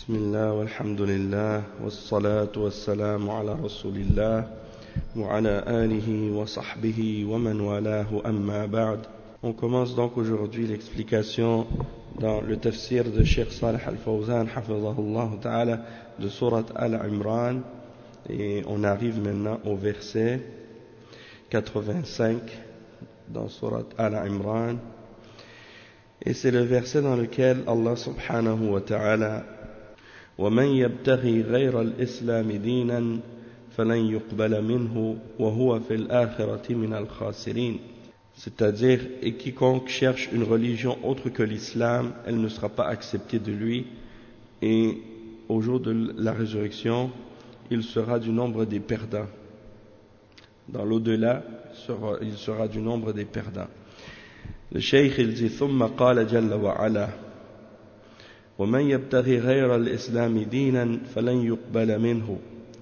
بسم الله والحمد لله والصلاة والسلام على رسول الله وعلى آله وصحبه ومن والاه أما بعد. On commence donc aujourd'hui l'explication dans le tafsir de Cheikh Salih Al-Fawzan hafizahullah ta'ala de Surat Al-Imran, et on arrive maintenant au verset 85 dans Surat Al-Imran, et c'est le verset dans lequel Allah subhanahu wa ta'ala وَمَنْ يَبْتَغِي غَيْرَ الْإِسْلَامِ دِينًا فَلَنْ يُقْبَلَ مِنْهُ وَهُوَ فِي الْآخِرَةِ مِنَ الْخَاسِرِينَ. C'est-à-dire, et quiconque cherche une religion autre que l'islam, elle ne sera pas acceptée de lui, et au jour de la résurrection, il sera du nombre des perdants. Dans l'au-delà, il sera du nombre des perdants. Le cheikh il dit ثم قال جل وعلا ومن يبتغي غير الإسلام دينا فلن يقبل منه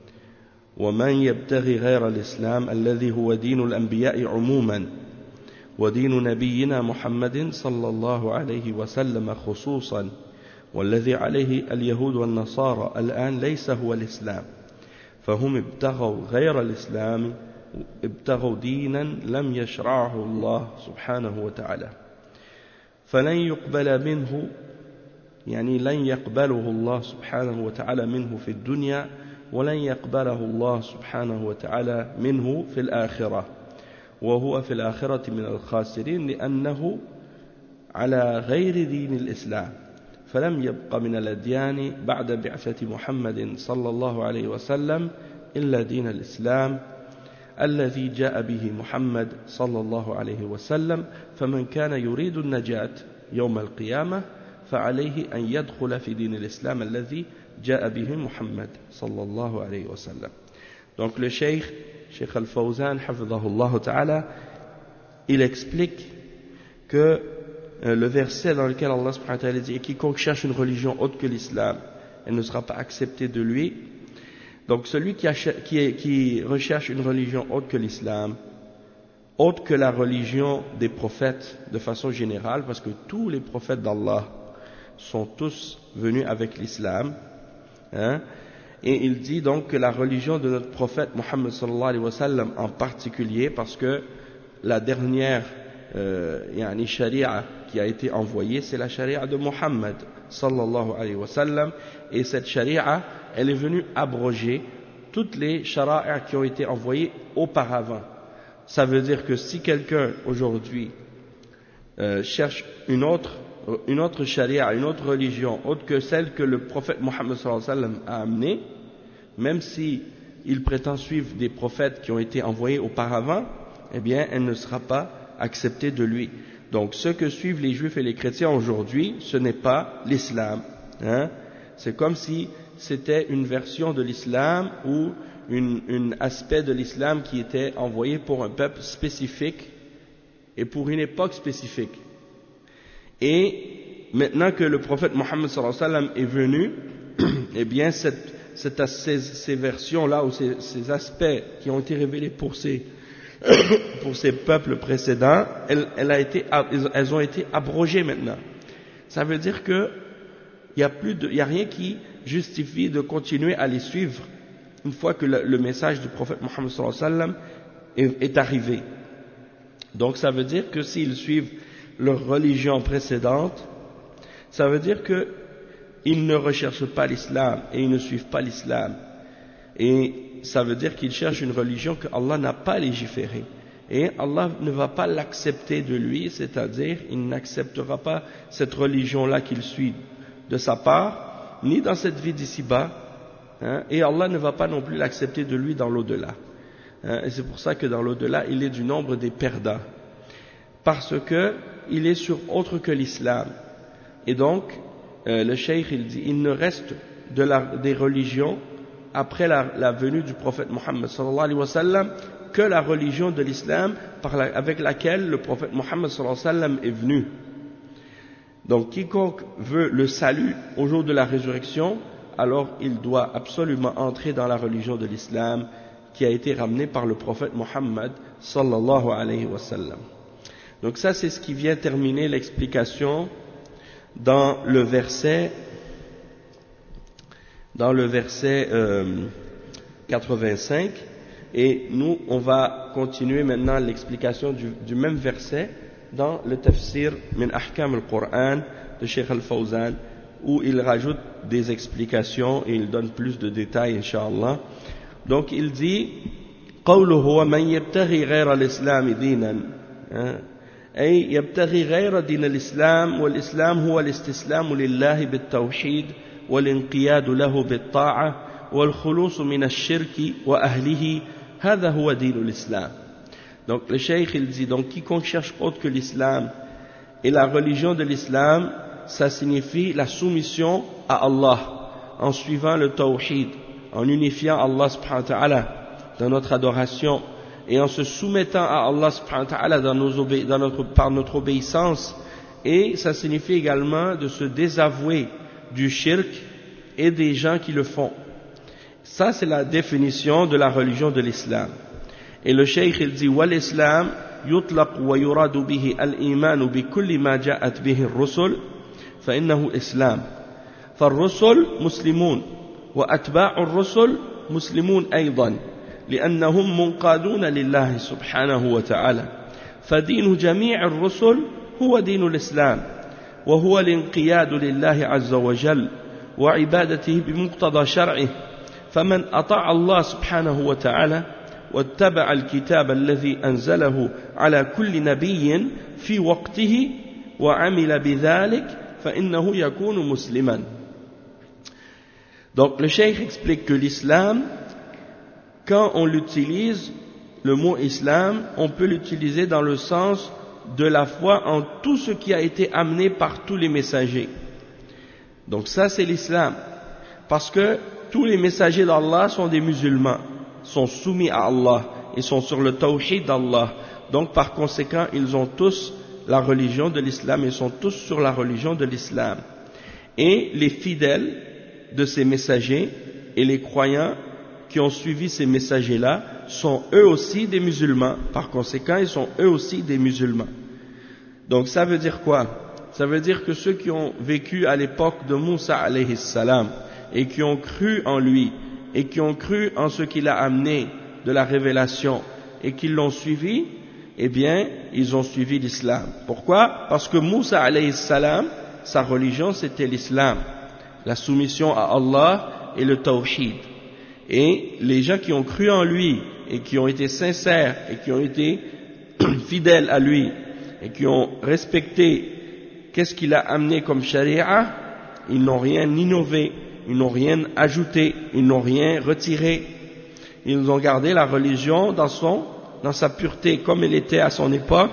ومن يبتغي غير الإسلام الذي هو دين الأنبياء عموما ودين نبينا محمد صلى الله عليه وسلم خصوصا والذي عليه اليهود والنصارى الآن ليس هو الإسلام فهم ابتغوا غير الإسلام ابتغوا دينا لم يشرعه الله سبحانه وتعالى فلن يقبل منه يعني لن يقبله الله سبحانه وتعالى منه في الدنيا ولن يقبله الله سبحانه وتعالى منه في الآخرة وهو في الآخرة من الخاسرين لأنه على غير دين الإسلام فلم يبق من الأديان بعد بعثة محمد صلى الله عليه وسلم إلا دين الإسلام الذي جاء به محمد صلى الله عليه وسلم فمن كان يريد النجاة يوم القيامة فعليه أن يدخل في دين الإسلام الذي جاء به محمد صلى الله عليه وسلم. Donc le Cheikh Al-Fawzan hafidhahullah ta'ala, il explique que le verset dans lequel Allah subhanahu wa ta'ala dit quiconque cherche une religion autre que l'islam, elle ne sera pas acceptée de lui. Donc celui qui recherche une religion autre que l'islam, autre que la religion des prophètes de façon générale, parce que tous les prophètes d'Allah sont tous venus avec l'islam, hein, et il dit donc que la religion de notre prophète Muhammad sallallahu alayhi wa sallam en particulier, parce que la dernière sharia qui a été envoyée, c'est la sharia de Muhammad sallallahu alayhi wa sallam, et cette sharia, elle est venue abroger toutes les shara'a qui ont été envoyées auparavant. Ça veut dire que si quelqu'un aujourd'hui cherche une autre sharia, une autre religion, autre que celle que le prophète Mohammed sallallahu alayhi wa sallam a amenée, même si il prétend suivre des prophètes qui ont été envoyés auparavant, eh bien, elle ne sera pas acceptée de lui. Donc, ce que suivent les juifs et les chrétiens aujourd'hui, ce n'est pas l'islam, hein. C'est comme si c'était une version de l'islam ou un aspect de l'islam qui était envoyé pour un peuple spécifique et pour une époque spécifique. Et maintenant que le prophète Mohammed sallallahu alayhi wa sallam est venu, eh bien ces versions-là ou ces aspects qui ont été révélés pour ces peuples précédents, elles ont été abrogées maintenant. Ça veut dire que il y a rien qui justifie de continuer à les suivre une fois que le message du prophète Mohammed sallallahu alayhi wa sallam est arrivé. Donc ça veut dire que s'ils suivent leur religion précédente, ça veut dire qu'ils ne recherchent pas l'islam et ils ne suivent pas l'islam. Et ça veut dire qu'ils cherchent une religion que Allah n'a pas légiférée. Et Allah ne va pas l'accepter de lui, c'est-à-dire il n'acceptera pas cette religion-là qu'il suit de sa part, ni dans cette vie d'ici-bas, hein, et Allah ne va pas non plus l'accepter de lui dans l'au-delà. Hein, et c'est pour ça que dans l'au-delà, il est du nombre des perdants. Parce que il est sur autre que l'islam. Et donc, le cheikh il dit, il ne reste des religions après la venue du prophète Mohammed sallallahu alayhi wa sallam que la religion de l'islam avec laquelle le prophète Mohammed sallallahu alayhi wa sallam est venu. Donc quiconque veut le salut au jour de la résurrection, alors il doit absolument entrer dans la religion de l'islam qui a été ramenée par le prophète Mohammed sallallahu alayhi wa sallam. Donc ça c'est ce qui vient terminer l'explication dans le verset dans le verset 85, et nous on va continuer maintenant l'explication du même verset dans le tafsir min ahkam al-Qur'an de Cheikh Al-Fawzan, où il rajoute des explications et il donne plus de détails, Inch'Allah. Donc il dit قوله ومن يبتغي غير الإسلام دينا أي يبتغي غير دين الإسلام، والإسلام هو الاستسلام لله بالتوحيد والانقياد له بالطاعة والخلوص من الشرك وأهله، هذا هو دين الإسلام. Donc le cheikh il dit, donc quiconque cherche autre que l'islam, et la religion de l'islam, ça signifie la soumission à Allah en suivant le tawhid, en unifiant Allah subhanahu wa ta'ala dans notre adoration et en se soumettant à Allah subhanahu wa ta'ala par notre obéissance, et ça signifie également de se désavouer du shirk et des gens qui le font. Ça c'est la définition de la religion de l'islam. Et le cheikh il dit والإسلام يطلق ويراد به الإيمان بكل ما جاءت به الرسل فإنه إسلام، فالرسل مسلمون وأتباع الرسل مسلمون أيضا لأنهم منقادون لله سبحانه وتعالى، فدين جميع الرسل هو دين الإسلام، وهو الانقياد لله عز وجل وعبادته بمقتضى شرعه، فمن أطاع الله سبحانه وتعالى واتبع الكتاب الذي أنزله على كل نبي في وقته وعمل بذلك فإنه يكون مسلما. Donc le cheikh explique que l'islam, quand on l'utilise, le mot islam, on peut l'utiliser dans le sens de la foi en tout ce qui a été amené par tous les messagers. Donc ça c'est l'islam, parce que tous les messagers d'Allah sont des musulmans, sont soumis à Allah et sont sur le tawhid d'Allah. Donc par conséquent ils ont tous la religion de l'islam, ils sont tous sur la religion de l'islam. Et les fidèles de ces messagers et les croyants qui ont suivi ces messagers-là sont eux aussi des musulmans. Par conséquent, ils sont eux aussi des musulmans. Donc ça veut dire quoi? Ça veut dire que ceux qui ont vécu à l'époque de Moussa alayhi salam et qui ont cru en lui et qui ont cru en ce qu'il a amené de la révélation et qui l'ont suivi, eh bien, ils ont suivi l'islam. Pourquoi? Parce que Moussa alayhi salam, sa religion c'était l'islam, la soumission à Allah et le tawhid. Et les gens qui ont cru en lui et qui ont été sincères et qui ont été fidèles à lui et qui ont respecté qu'est-ce qu'il a amené comme charia, ils n'ont rien innové, ils n'ont rien ajouté, ils n'ont rien retiré. Ils ont gardé la religion dans sa pureté comme elle était à son époque.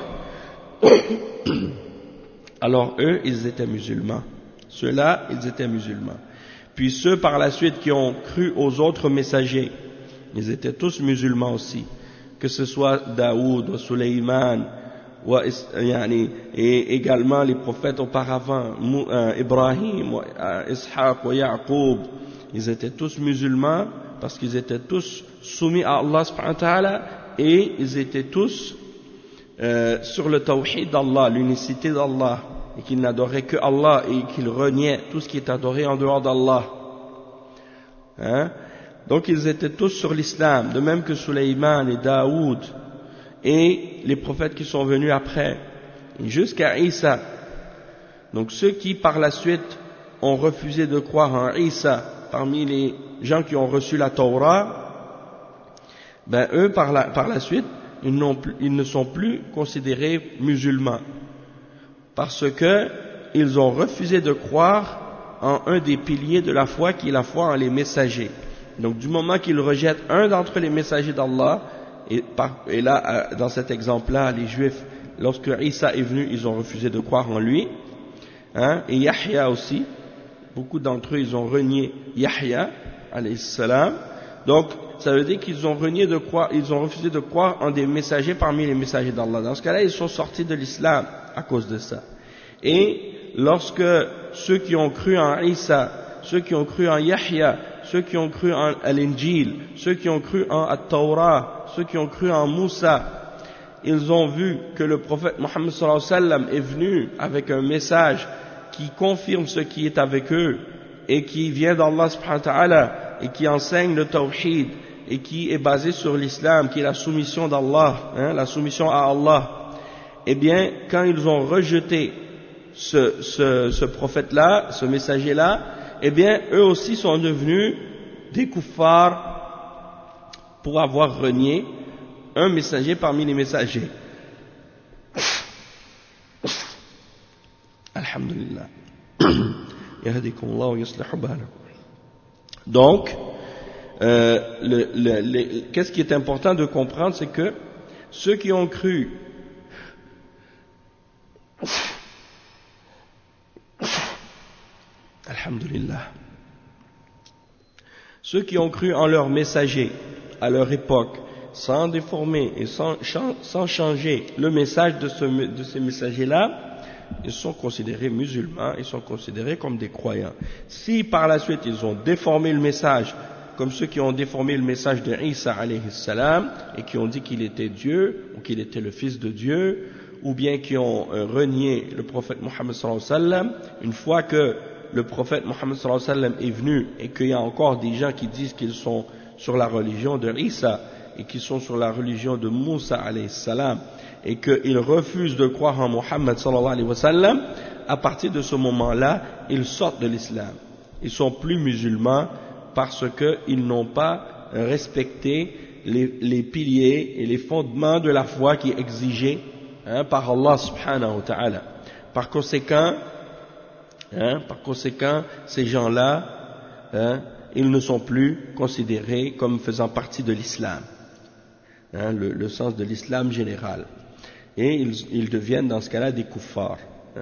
Alors eux, ils étaient musulmans. Ceux-là, ils étaient musulmans. Puis ceux par la suite qui ont cru aux autres messagers, ils étaient tous musulmans aussi. Que ce soit Daoud, Sulayman, et également les prophètes auparavant, Ibrahim, Ishaq, Yaqub, ils étaient tous musulmans parce qu'ils étaient tous soumis à Allah subhanahu wa ta'ala et ils étaient tous sur le tawhid d'Allah, l'unicité d'Allah, et qu'ils n'adoraient que Allah et qu'ils reniaient tout ce qui est adoré en dehors d'Allah. Donc ils étaient tous sur l'islam, de même que Sulayman et Daoud et les prophètes qui sont venus après, jusqu'à Isa. Donc ceux qui par la suite ont refusé de croire en Isa, parmi les gens qui ont reçu la Torah, ben eux par la suite, ils ne sont plus considérés musulmans, parce que ils ont refusé de croire en un des piliers de la foi qui est la foi en les messagers. Donc du moment qu'ils rejettent un d'entre les messagers d'Allah, et là dans cet exemple-là, les Juifs, lorsque Isa est venu, ils ont refusé de croire en lui, et Yahya aussi, beaucoup d'entre eux ils ont renié Yahya alayhi salam. Donc ça veut dire qu'ils ont renié de croire, ils ont refusé de croire en des messagers parmi les messagers d'Allah. Dans ce cas-là, ils sont sortis de l'islam à cause de ça. Et lorsque ceux qui ont cru en Isa, ceux qui ont cru en Yahya, ceux qui ont cru en l'Injil, ceux qui ont cru en At-Tawrah, ceux qui ont cru en Moussa, ils ont vu que le prophète Mohammed sallallahu alayhi wa sallam est venu avec un message qui confirme ce qui est avec eux, et qui vient d'Allah subhanahu wa ta'ala et qui enseigne le tawhid et qui est basé sur l'islam, qui est la soumission d'Allah, la soumission à Allah, eh bien, quand ils ont rejeté ce prophète-là, ce messager-là, eh bien, eux aussi sont devenus des kuffars pour avoir renié un messager parmi les messagers. Alhamdulillah. Donc, qu'est-ce qui est important de comprendre, c'est que ceux qui ont cru Alhamdulillah, ceux qui ont cru en leur messager à leur époque, sans déformer et sans changer le message de ces messagers-là, ils sont considérés musulmans, ils sont considérés comme des croyants. Si par la suite ils ont déformé le message, comme ceux qui ont déformé le message de Isa alayhi salam et qui ont dit qu'il était Dieu ou qu'il était le fils de Dieu, ou bien qui ont renié le prophète Mohammed sallallahu alayhi wa sallam, une fois que le prophète Mohammed sallallahu alayhi wa sallam est venu et qu'il y a encore des gens qui disent qu'ils sont sur la religion de Isa et qui sont sur la religion de Moussa alayhi salam et qu'ils refusent de croire en Mohammed sallallahu alayhi wa sallam, à partir de ce moment-là, ils sortent de l'islam. Ils sont plus musulmans parce qu'ils n'ont pas respecté les piliers et les fondements de la foi qui est exigé par Allah subhanahu wa ta'ala. Par conséquent, ces gens-là, ils ne sont plus considérés comme faisant partie de l'islam, le sens de l'islam général. Et ils deviennent dans ce cas-là des kuffars.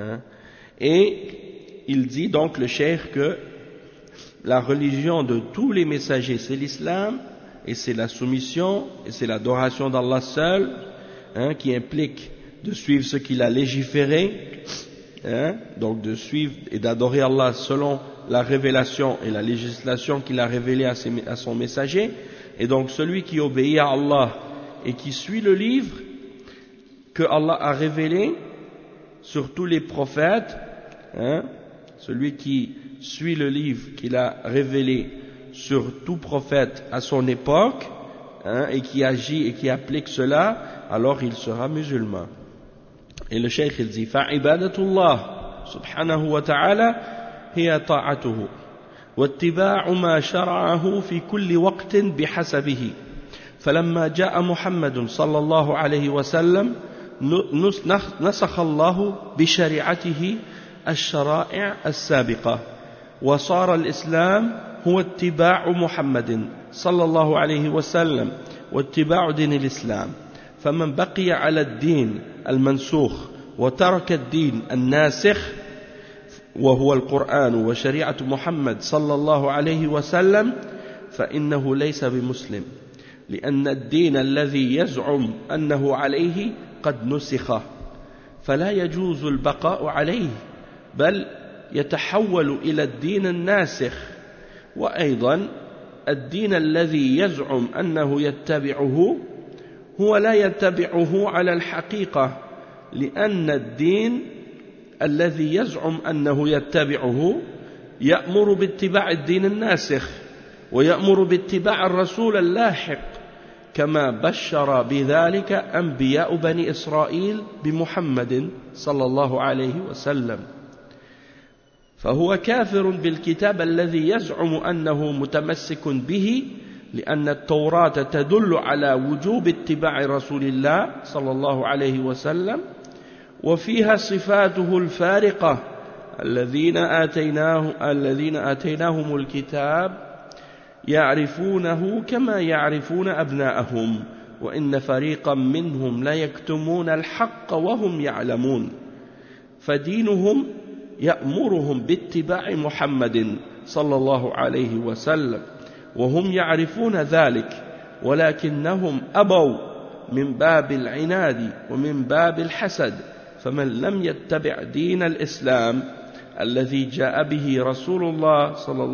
Et il dit donc le cheikh que la religion de tous les messagers c'est l'islam, et c'est la soumission, et c'est l'adoration d'Allah seul, qui implique de suivre ce qu'il a légiféré, donc de suivre et d'adorer Allah selon la révélation et la législation qu'il a révélée à son messager. Et donc celui qui obéit à Allah et qui suit le livre que Allah a révélé sur tous les prophètes, celui qui suit le livre qu'il a révélé sur tout prophète à son époque, et qui agit et qui applique cela, alors il sera musulman. Et le cheikh il dit فَعِبَادَةُ subhanahu wa ta'ala هي طاعته واتباع ما شرعه في كل وقت بحسبه فلما جاء محمد صلى الله عليه وسلم نسخ الله بشريعته الشرائع السابقة وصار الإسلام هو اتباع محمد صلى الله عليه وسلم واتباع دين الإسلام فمن بقي على الدين المنسوخ وترك الدين الناسخ وهو القرآن وشريعة محمد صلى الله عليه وسلم فإنه ليس بمسلم لأن الدين الذي يزعم أنه عليه قد نسخ فلا يجوز البقاء عليه بل يتحول إلى الدين الناسخ وأيضا الدين الذي يزعم أنه يتبعه هو لا يتبعه على الحقيقة لأن الدين الذي يزعم أنه يتبعه يأمر باتباع الدين الناسخ ويأمر باتباع الرسول اللاحق كما بشر بذلك أنبياء بني إسرائيل بمحمد صلى الله عليه وسلم فهو كافر بالكتاب الذي يزعم أنه متمسك به لأن التوراة تدل على وجوب اتباع رسول الله صلى الله عليه وسلم وفيها صفاته الفارقة الذين آتيناهم الكتاب يعرفونه كما يعرفون أبناءهم وإن فريقا منهم لا يكتمون الحق وهم يعلمون فدينهم يأمرهم باتباع محمد صلى الله عليه وسلم وهم يعرفون ذلك ولكنهم أبوا من باب العناد ومن باب الحسد فمن لم يتبع دين الإسلام الذي جاء به رسول الله صلى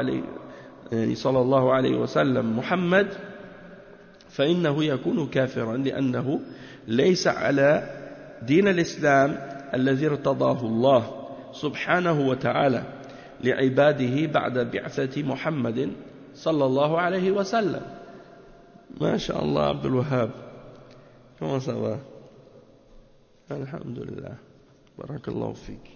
الله عليه وسلم محمد فإنه يكون كافرا لأنه ليس على دين الإسلام الذي ارتضاه الله سبحانه وتعالى لعباده بعد بعثة محمد صلى الله عليه وسلم. ما شاء الله عبد الوهاب, comment ça va? Alhamdulillah, barakallahu fik.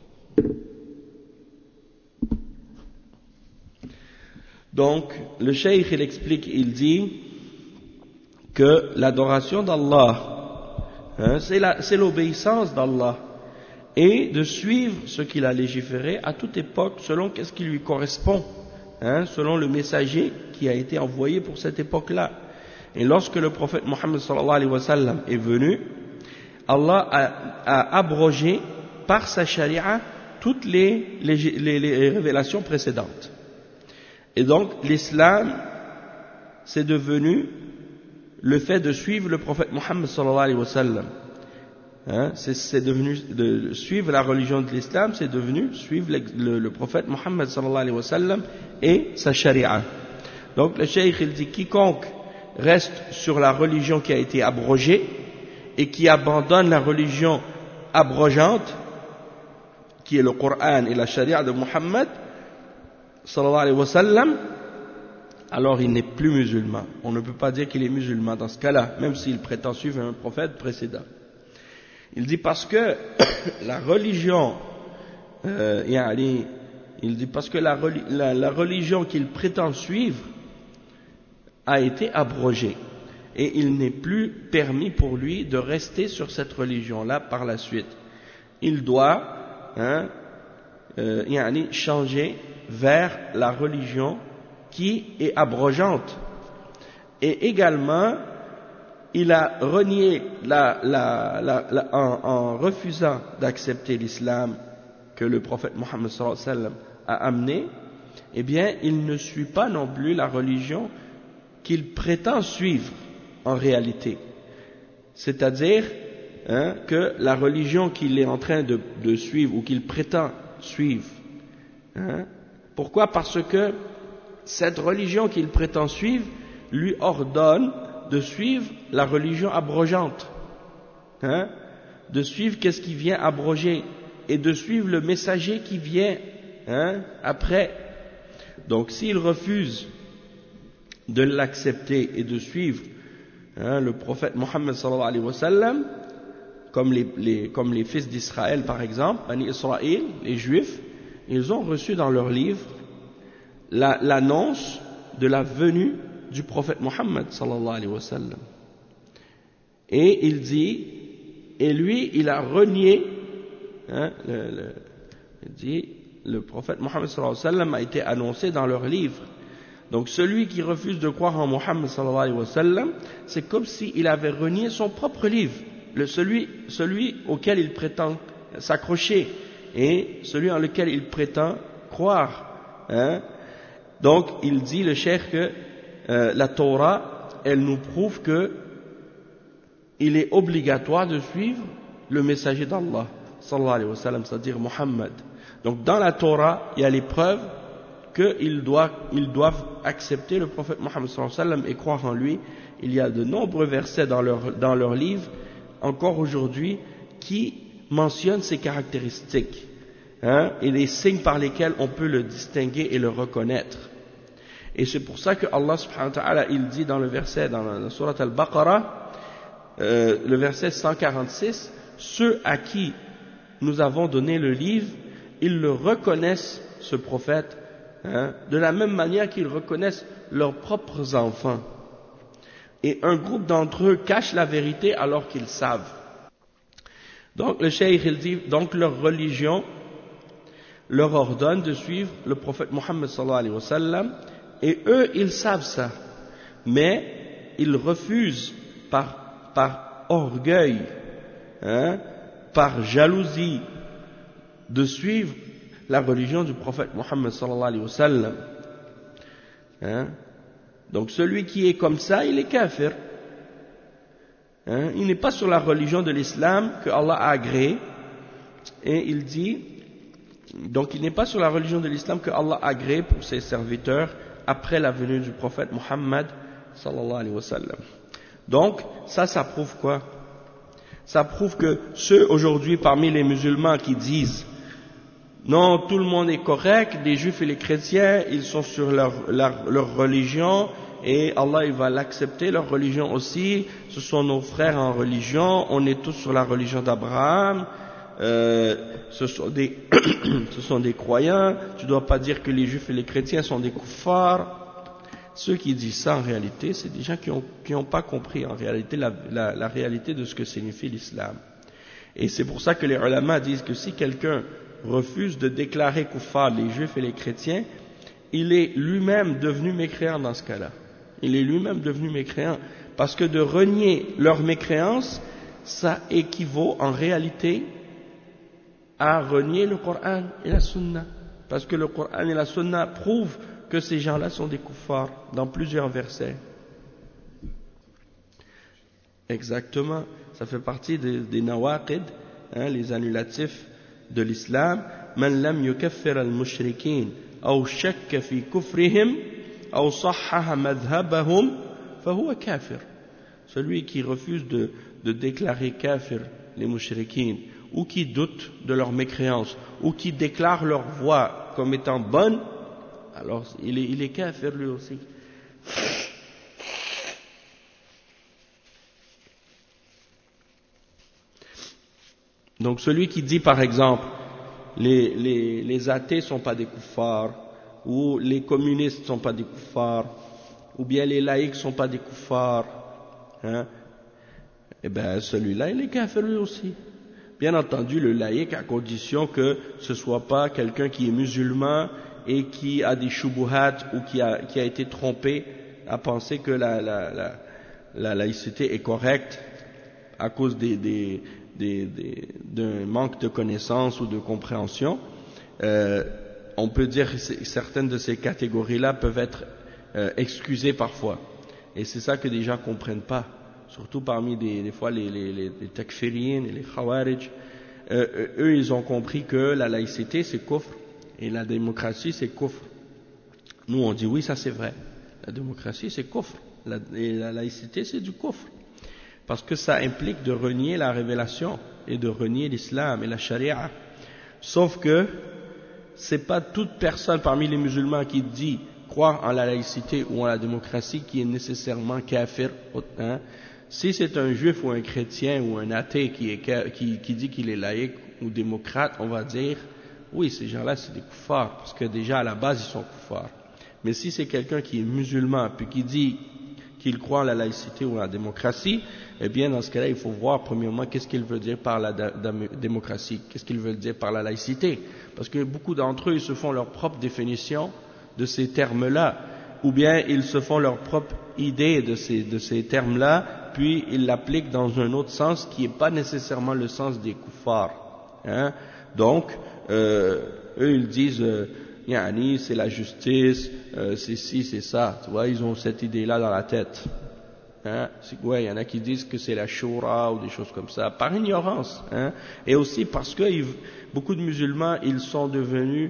Donc le cheikh il explique, il dit que l'adoration d'Allah, c'est l'obéissance d'Allah et de suivre ce qu'il a légiféré à toute époque selon ce qui lui correspond, selon le messager qui a été envoyé pour cette époque-là. Et lorsque le prophète Mohammed sallallahu alayhi wa sallam est venu, Allah a abrogé par sa charia toutes les révélations précédentes. Et donc l'islam c'est devenu le fait de suivre le prophète Mohammed sallallahu alayhi wa sallam. C'est devenu de suivre la religion de l'islam, c'est devenu suivre le prophète Mohammed sallallahu alayhi wa sallam et sa charia. Donc le cheikh il dit quiconque reste sur la religion qui a été abrogée et qui abandonne la religion abrogeante qui est le Coran et la charia de Mohammed sallallahu alayhi wa sallam, alors il n'est plus musulman. On ne peut pas dire qu'il est musulman dans ce cas-là, même s'il prétend suivre un prophète précédent. Il dit parce que la religion, il dit parce que la religion qu'il prétend suivre a été abrogée et il n'est plus permis pour lui de rester sur cette religion-là par la suite. Il doit changer vers la religion qui est abrogeante. Et également, il a renié en refusant d'accepter l'islam que le prophète Mohammed sallallahu alayhi wa sallam a amené, eh bien, il ne suit pas non plus la religion qu'il prétend suivre en réalité. C'est-à-dire que la religion qu'il est en train de suivre ou qu'il prétend suivre. Pourquoi? Parce que cette religion qu'il prétend suivre lui ordonne de suivre la religion abrogeante, de suivre qu'est-ce qui vient abroger et de suivre le messager qui vient après. Donc s'il refuse de l'accepter et de suivre le prophète Mohammed sallallahu alayhi wa sallam, comme les fils d'Israël par exemple, Bani Israël, les juifs, ils ont reçu dans leur livre l'annonce de la venue du prophète Mohammed sallallahu alayhi wa sallam. Et il dit, et lui il a renié, il dit, le prophète Mohammed sallallahu alayhi wa sallam a été annoncé dans leur livre. Donc celui qui refuse de croire en Mohammed sallallahu alayhi wa sallam, c'est comme s'il avait renié son propre livre, celui auquel il prétend s'accrocher et celui en lequel il prétend croire. Donc il dit le cheikh que la Torah, elle nous prouve que il est obligatoire de suivre le messager d'Allah sallallahu alayhi wa sallam, c'est-à-dire Mohammed. Donc dans la Torah, il y a les preuves qu'ils doivent accepter le prophète Mohammed sallallahu alayhi wa sallam et croire en lui. Il y a de nombreux versets dans leur livre, encore aujourd'hui, qui mentionnent ces caractéristiques et les signes par lesquels on peut le distinguer et le reconnaître. Et c'est pour ça que Allah subhanahu wa ta'ala, il dit dans le verset, dans la sourate Al-Baqarah, le verset 146, ceux à qui nous avons donné le livre, ils le reconnaissent, ce prophète, de la même manière qu'ils reconnaissent leurs propres enfants. Et un groupe d'entre eux cache la vérité alors qu'ils savent. Donc le cheikh il dit, donc leur religion leur ordonne de suivre le prophète Mohammed sallallahu alayhi wa sallam, et eux ils savent ça, mais ils refusent par orgueil, par jalousie, de suivre la religion du prophète Mohammed sallallahu alayhi wa sallam. Donc celui qui est comme ça, il est kafir. Il n'est pas sur la religion de l'islam que Allah a agréé. Et il dit, donc il n'est pas sur la religion de l'islam que Allah a agréé pour ses serviteurs après la venue du prophète Mohammed sallallahu alayhi wa sallam. Donc ça prouve quoi? Ça prouve que ceux aujourd'hui parmi les musulmans qui disent non, tout le monde est correct, les juifs et les chrétiens, ils sont sur leur religion, et Allah il va l'accepter, leur religion aussi, ce sont nos frères en religion, on est tous sur la religion d'Abraham, ce sont des croyants, tu ne dois pas dire que les juifs et les chrétiens sont des kuffars. Ceux qui disent ça en réalité, c'est des gens qui n'ont pas compris en réalité la réalité de ce que signifie l'islam. Et c'est pour ça que les ulama disent que si quelqu'un refuse de déclarer kuffar les juifs et les chrétiens, il est lui-même devenu mécréant dans ce cas-là. Il est lui-même devenu mécréant. Parce que de renier leur mécréance, ça équivaut en réalité à renier le Coran et la Sunna. Parce que le Coran et la Sunna prouvent que ces gens-là sont des kuffars dans plusieurs versets. Exactement. Ça fait partie des nawaqid, les annulatifs de l'islam. Man lam yukaffir al-mushrikin aw shakka fi kufrihim aw sahhaha madhhabahum fahuwa kafir. Celui qui refuse de déclarer kafir les mushrikin, ou qui doute de leur mécréance, ou qui déclare leur voix comme étant bonne, alors il est kafir lui aussi. Donc celui qui dit par exemple les athées sont pas des kuffars, ou les communistes sont pas des kuffars, ou bien les laïcs sont pas des kuffars, eh ben celui-là il est kafir lui aussi. Bien entendu le laïc à condition que ce soit pas quelqu'un qui est musulman et qui a des shubuhat ou qui a été trompé à penser que la laïcité est correcte à cause d'un manque de connaissance ou de compréhension. On peut dire que certaines de ces catégories-là peuvent être excusées parfois. Et c'est ça que les gens ne comprennent pas. Surtout parmi des fois les takfiriyin et les khawarij. Eux, ils ont compris que la laïcité c'est kufr et la démocratie c'est kufr. Nous on dit oui, ça c'est vrai. La démocratie c'est kufr. Et la laïcité c'est du kufr. Parce que ça implique de renier la révélation et de renier l'islam et la charia. Sauf que c'est pas toute personne parmi les musulmans qui dit croire en la laïcité ou en la démocratie qui est nécessairement kafir. Si c'est un juif ou un chrétien ou un athée qui dit qu'il est laïque ou démocrate, on va dire oui, ces gens-là c'est des kuffars parce que déjà à la base ils sont kuffars. Mais si c'est quelqu'un qui est musulman puis qui dit qu'il croit en la laïcité ou en la démocratie, eh bien dans ce cas-là il faut voir premièrement qu'est-ce qu'il veut dire par la démocratie, qu'est-ce qu'il veut dire par la laïcité, parce que beaucoup d'entre eux ils se font leur propre définition de ces termes-là, ou bien ils se font leur propre idée de ces termes-là, puis ils l'appliquent dans un autre sens qui n'est pas nécessairement le sens des kuffars. Donc eux ils disent yani, c'est la justice, c'est ci, c'est ça, tu vois, ils ont cette idée-là dans la tête. Ouais, il y en a qui disent que c'est la shura ou des choses comme ça, par ignorance. Et aussi parce que beaucoup de musulmans, ils sont devenus,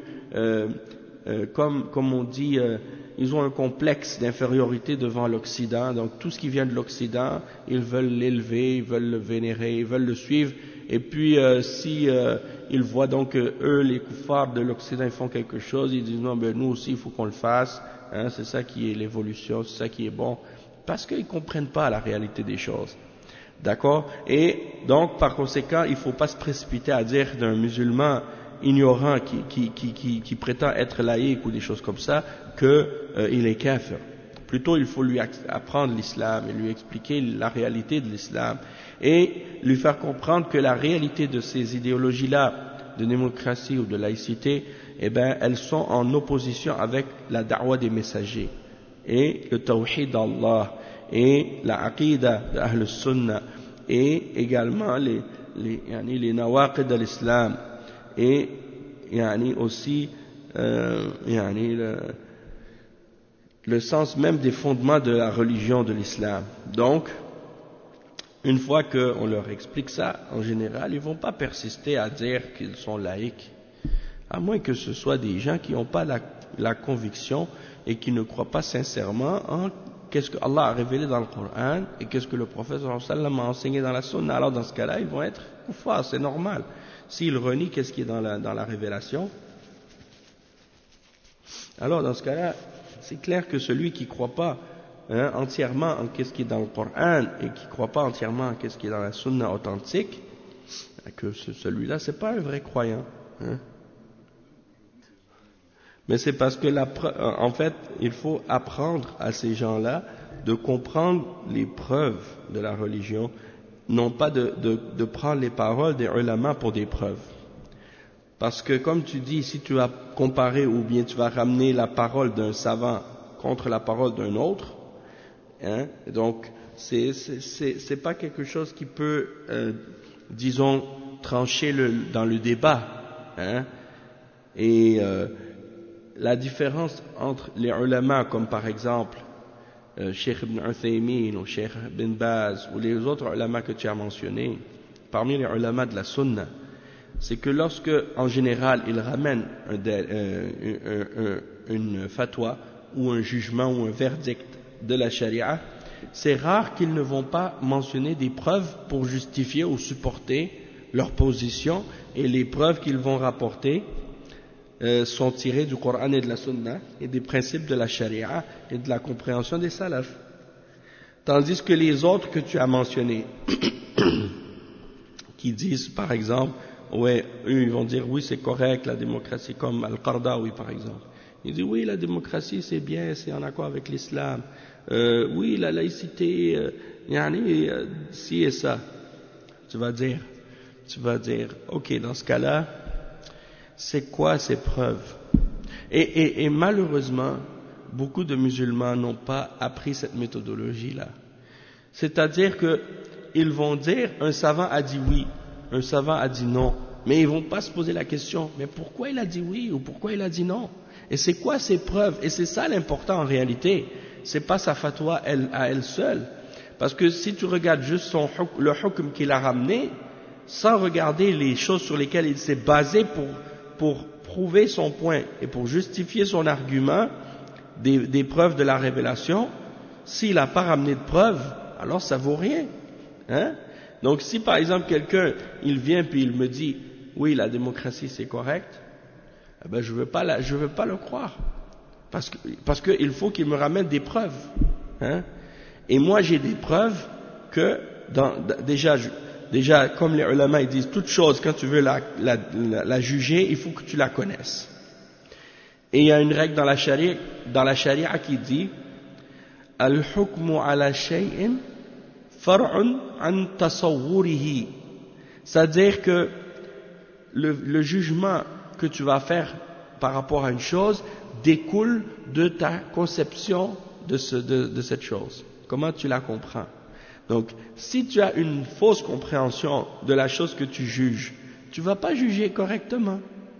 comme on dit, ils ont un complexe d'infériorité devant l'Occident. Donc tout ce qui vient de l'Occident, ils veulent l'élever, ils veulent le vénérer, ils veulent le suivre. Et puis si ils voient donc que eux, les kuffars de l'Occident, ils font quelque chose, ils disent non, ben nous aussi, il faut qu'on le fasse. C'est ça qui est l'évolution, c'est ça qui est bon. Parce qu'ils ne comprennent pas la réalité des choses. D'accord? Et donc, par conséquent, il ne faut pas se précipiter à dire d'un musulman ignorant qui prétend être laïque ou des choses comme ça, qu'il est kafir. Plutôt, il faut lui apprendre l'islam et lui expliquer la réalité de l'islam et lui faire comprendre que la réalité de ces idéologies-là, de démocratie ou de laïcité, eh ben, elles sont en opposition avec la da'wa des messagers. Et le tawhid d'Allah, et la aqidah de Ahl Sunnah, et également les nawaqid de l'islam, et aussi le sens même des fondements de la religion de l'islam. Donc, une fois qu'on leur explique ça, en général, ils ne vont pas persister à dire qu'ils sont laïcs, à moins que ce soit des gens qui n'ont pas la conviction et qui ne croient pas sincèrement en qu'est-ce que Allah a révélé dans le Coran et qu'est-ce que le prophète sallallahu alayhi wa sallam a enseigné dans la sunna. Alors dans ce cas-là, ils vont être kuffars, c'est normal. S'ils renient qu'est-ce qui est dans la révélation, Alors dans ce cas-là, c'est clair que celui qui ne croit pas entièrement en ce qui est dans le Coran et qui ne croit pas entièrement en ce qui est dans la Sunna authentique, que celui-là, c'est pas un vrai croyant. Mais c'est parce que en fait, il faut apprendre à ces gens-là de comprendre les preuves de la religion, non pas de prendre les paroles des ulama pour des preuves. Parce que comme tu dis, si tu vas comparer ou bien tu vas ramener la parole d'un savant contre la parole d'un autre, donc c'est pas quelque chose qui peut, disons, trancher dans le débat. Et la différence entre les ulama, comme par exemple Cheikh Ibn Uthaymin ou Cheikh Ibn Baz ou les autres ulama que tu as mentionnés, parmi les ulama de la Sunna, c'est que lorsque, en général, ils ramènent une fatwa ou un jugement ou un verdict de la charia, c'est rare qu'ils ne vont pas mentionner des preuves pour justifier ou supporter leur position, et les preuves qu'ils vont rapporter sont tirées du Coran et de la Sunna et des principes de la charia et de la compréhension des salafs. Tandis que les autres que tu as mentionnés, qui disent par exemple, ouais, eux ils vont dire oui c'est correct la démocratie, comme Al-Qardawi par exemple. Il dit oui la démocratie c'est bien, c'est en accord avec l'islam. Oui la laïcité, ci et ça. Tu vas dire, ok dans ce cas-là, c'est quoi ces preuves? Et malheureusement, beaucoup de musulmans n'ont pas appris cette méthodologie-là. C'est-à-dire que ils vont dire un savant a dit oui, un savant a dit non, mais ils vont pas se poser la question, mais pourquoi il a dit oui ou pourquoi il a dit non? Et c'est quoi ces preuves? Et c'est ça l'important en réalité. C'est pas sa fatwa à elle seule. Parce que si tu regardes juste le hukm qu'il a ramené, sans regarder les choses sur lesquelles il s'est basé pour prouver son point et pour justifier son argument des preuves de la révélation, s'il n'a pas ramené de preuves, alors ça vaut rien. Donc si par exemple quelqu'un, il vient puis il me dit, oui la démocratie c'est correct, eh ben je veux pas le croire. Parce que il faut qu'il me ramène des preuves. Et moi j'ai des preuves que, déjà comme les ulama ils disent, toute chose quand tu veux la juger, il faut que tu la connaisses. Et il y a une règle dans la charia qui dit al-hukmu ala shay'in far'un an tasawwurihi, c'est-à-dire que le jugement que tu vas faire par rapport à une chose découle de ta conception de cette chose. Comment tu la comprends? Donc, si tu as une fausse compréhension de la chose que tu juges, tu vas pas juger correctement.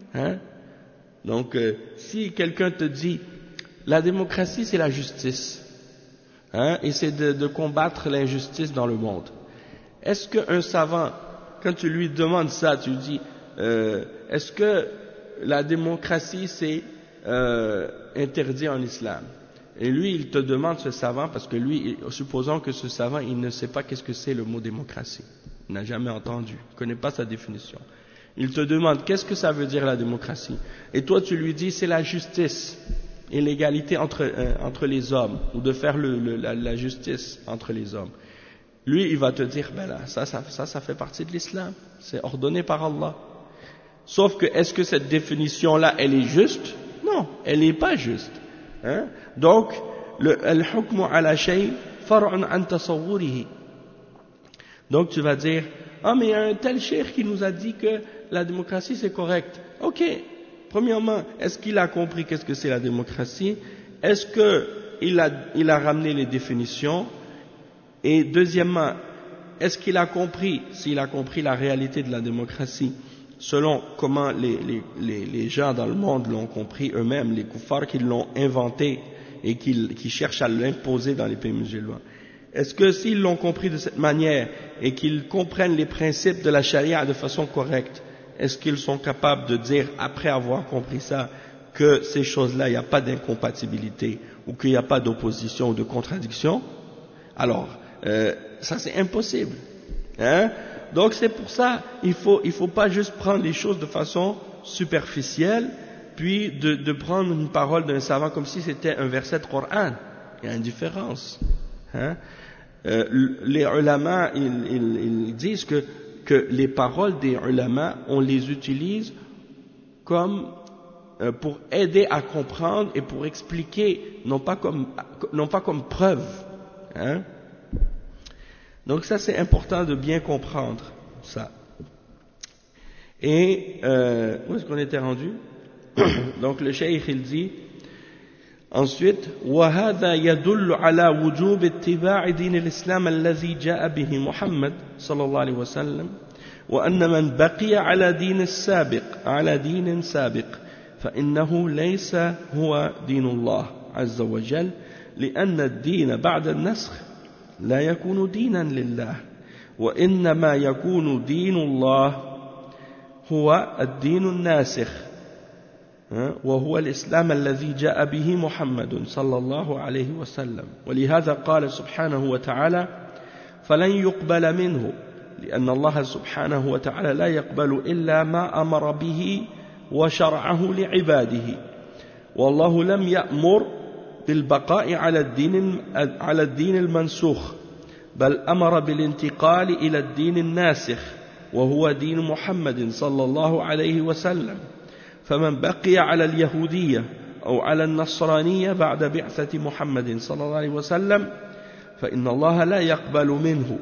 Donc, si quelqu'un te dit la démocratie c'est la justice, et c'est de combattre l'injustice dans le monde, est-ce qu'un savant, quand tu lui demandes ça, tu lui dis est-ce que la démocratie c'est interdit en islam? Et lui, il te demande, ce savant, parce que lui, supposons que ce savant, il ne sait pas qu'est-ce que c'est le mot démocratie. Il n'a jamais entendu, il ne connaît pas sa définition. Il te demande, qu'est-ce que ça veut dire la démocratie? Et toi, tu lui dis, c'est la justice et l'égalité entre les hommes, ou de faire la justice entre les hommes. Lui, il va te dire, ben là, ça fait partie de l'islam, c'est ordonné par Allah. Sauf que, est-ce que cette définition-là, elle est juste? Non, elle n'est pas juste. Donc, al-hukmu ala shay far'un an tasawwurihi. Donc tu vas dire, ah mais il y a un tel cheikh qui nous a dit que la démocratie c'est correct. Ok, premièrement, est-ce qu'il a compris qu'est-ce que c'est la démocratie? Est-ce qu'il a ramené les définitions? Et deuxièmement, est-ce qu'il a compris, s'il a compris la réalité de la démocratie, selon comment les gens dans le monde l'ont compris eux-mêmes, les kuffars qui l'ont inventé et qui cherchent à l'imposer dans les pays musulmans. Est-ce que s'ils l'ont compris de cette manière et qu'ils comprennent les principes de la charia de façon correcte, est-ce qu'ils sont capables de dire, après avoir compris ça, que ces choses-là, il n'y a pas d'incompatibilité ou qu'il n'y a pas d'opposition ou de contradiction? Alors, ça c'est impossible. Donc c'est pour ça, il faut pas juste prendre les choses de façon superficielle puis de prendre une parole d'un savant comme si c'était un verset de Coran. Il y a une différence. Hein? Les ulama, ils disent que les paroles des ulama, on les utilise comme pour aider à comprendre et pour expliquer, non pas comme preuve. Hein? Donc ça, c'est important de bien comprendre ça. Et où est-ce qu'on était rendu? Donc le cheikh il dit ensuite وهذا يدل على وجوب اتباع دين الإسلام الذي جاء به محمد صلى الله عليه وسلم وأن من بقي على دين سابق فإنه ليس هو دين الله عز وجل لأن الدين بعد النسخ لا يكون دينا لله وإنما يكون دين الله هو الدين الناسخ وهو الإسلام الذي جاء به محمد صلى الله عليه وسلم ولهذا قال سبحانه وتعالى فلن يقبل منه لأن الله سبحانه وتعالى لا يقبل إلا ما أمر به وشرعه لعباده والله لم يأمر بالبقاء على الدين المنسوخ بل أمر بالانتقال إلى الدين الناسخ وهو دين محمد صلى الله عليه وسلم فمن بقي على اليهودية أو على النصرانية بعد بعثة محمد صلى الله عليه وسلم فإن الله لا يقبل منه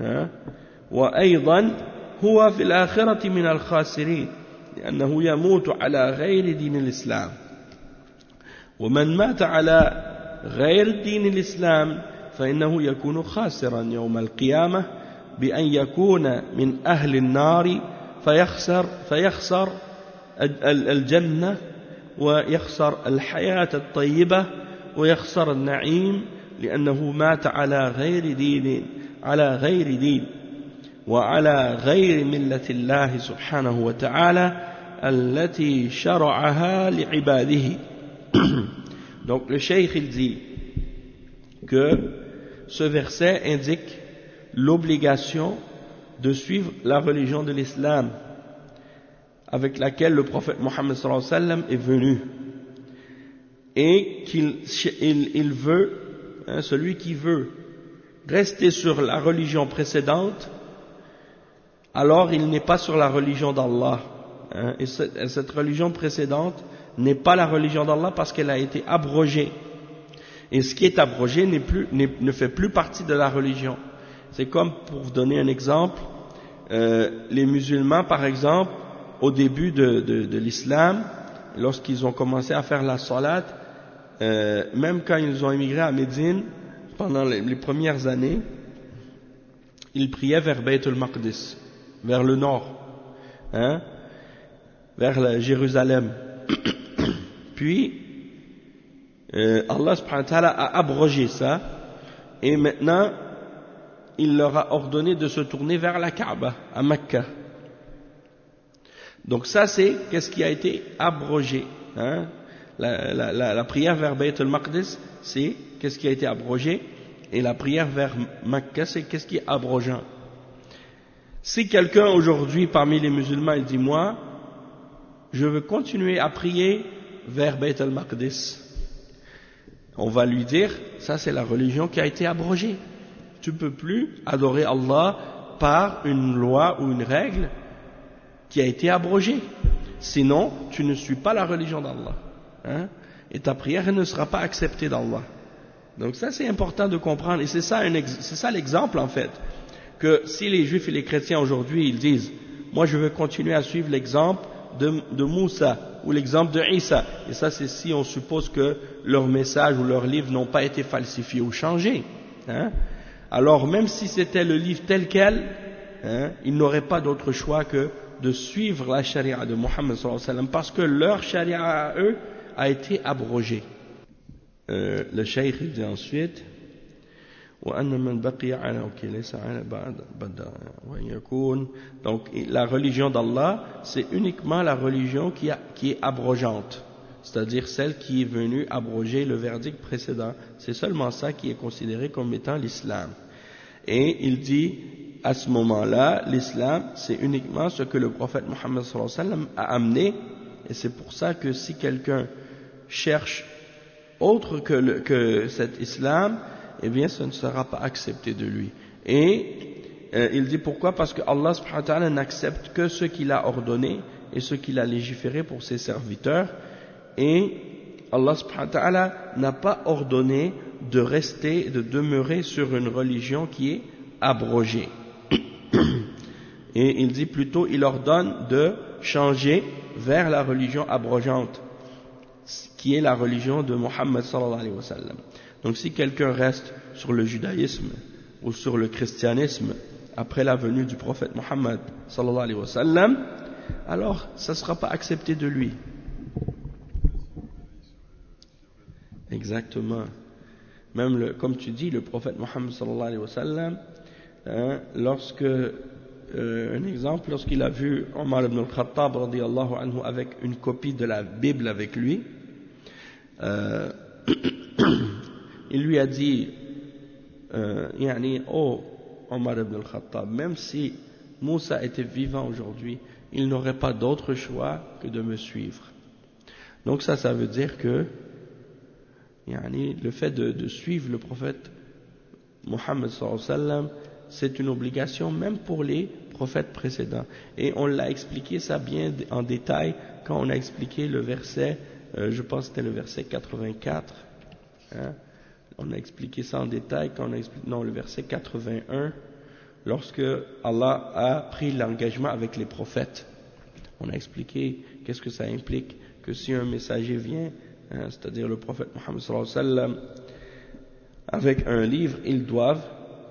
وأيضا هو في الآخرة من الخاسرين لأنه يموت على غير دين الإسلام ومن مات على غير دين الإسلام فإنه يكون خاسرا يوم القيامة بأن يكون من أهل النار فيخسر الجنة ويخسر الحياة الطيبة ويخسر النعيم لأنه مات على غير دين وعلى غير ملة الله سبحانه وتعالى التي شرعها لعباده. Donc le cheikh il dit que ce verset indique l'obligation de suivre la religion de l'islam avec laquelle le prophète Mohammed sallallahu alayhi wa sallam est venu et qu'il veut, celui qui veut rester sur la religion précédente, alors il n'est pas sur la religion d'Allah. Et cette religion précédente n'est pas la religion d'Allah parce qu'elle a été abrogée. Et ce qui est abrogé ne fait plus partie de la religion. C'est comme, pour vous donner un exemple, les musulmans par exemple, au début de l'islam, lorsqu'ils ont commencé à faire la salat, même quand ils ont émigré à Médine, pendant les premières années, ils priaient vers Bayt al-Maqdis, vers le nord, vers Jérusalem. Puis, Allah subhanahu wa ta'ala a abrogé ça, et maintenant, il leur a ordonné de se tourner vers la Kaaba, à Mecca. Donc ça c'est qu'est-ce qui a été abrogé, la prière vers Bayt al-Maqdis c'est qu'est-ce qui a été abrogé, et la prière vers Mecca c'est qu'est-ce qui est abrogeant. Si quelqu'un aujourd'hui parmi les musulmans il dit moi je veux continuer à prier vers Bayt al-Maqdis, on va lui dire ça c'est la religion qui a été abrogée, tu ne peux plus adorer Allah par une loi ou une règle qui a été abrogée. Sinon, tu ne suis pas la religion d'Allah. Et ta prière ne sera pas acceptée d'Allah. Donc ça, c'est important de comprendre. Et c'est ça l'exemple, en fait. Que si les juifs et les chrétiens aujourd'hui, ils disent, moi je veux continuer à suivre l'exemple de Moussa, ou l'exemple de Isa. Et ça, c'est si on suppose que leurs messages ou leurs livres n'ont pas été falsifiés ou changés. Alors, même si c'était le livre tel quel, ils n'auraient pas d'autre choix que de suivre la charia de Mohammed sallallahu alayhi wa sallam parce que leur charia à eux a été abrogée. Le cheikh dit ensuite donc la religion d'Allah c'est uniquement la religion qui est abrogeante, c'est-à-dire celle qui est venue abroger le verdict précédent. C'est seulement ça qui est considéré comme étant l'islam. Et il dit à ce moment-là, l'islam, c'est uniquement ce que le prophète Mohammed sallallahu alayhi wa sallam a amené et c'est pour ça que si quelqu'un cherche autre que cet islam, eh bien ce ne sera pas accepté de lui. Et il dit pourquoi? Parce que Allah subhanahu wa ta'ala n'accepte que ce qu'il a ordonné et ce qu'il a légiféré pour ses serviteurs, et Allah subhanahu wa ta'ala n'a pas ordonné de rester, de demeurer sur une religion qui est abrogée. Et il dit plutôt, il ordonne de changer vers la religion abrogeante, qui est la religion de Muhammad sallallahu alayhi wa sallam. Donc si quelqu'un reste sur le judaïsme ou sur le christianisme après la venue du prophète Muhammad sallallahu alayhi wa sallam, alors ça ne sera pas accepté de lui. Exactement. Même comme tu dis, le prophète Muhammad sallallahu alayhi wa sallam, un exemple, lorsqu'il a vu Omar ibn al-Khattab radiyallahu anhu avec une copie de la Bible avec lui, il lui a dit, oh Omar ibn al-Khattab, même si Moussa était vivant aujourd'hui, il n'aurait pas d'autre choix que de me suivre. Donc ça veut dire que le fait de suivre le prophète Muhammad sallallahu alayhi wa sallam, c'est une obligation même pour les prophètes précédents. Et on l'a expliqué ça bien en détail quand on a expliqué le verset, je pense que c'était le verset 84. On a expliqué ça en détail quand on a expliqué, le verset 81, lorsque Allah a pris l'engagement avec les prophètes. On a expliqué qu'est-ce que ça implique, que si un messager vient, c'est-à-dire le prophète Muhammad sallallahu alayhi wa sallam, avec un livre, ils doivent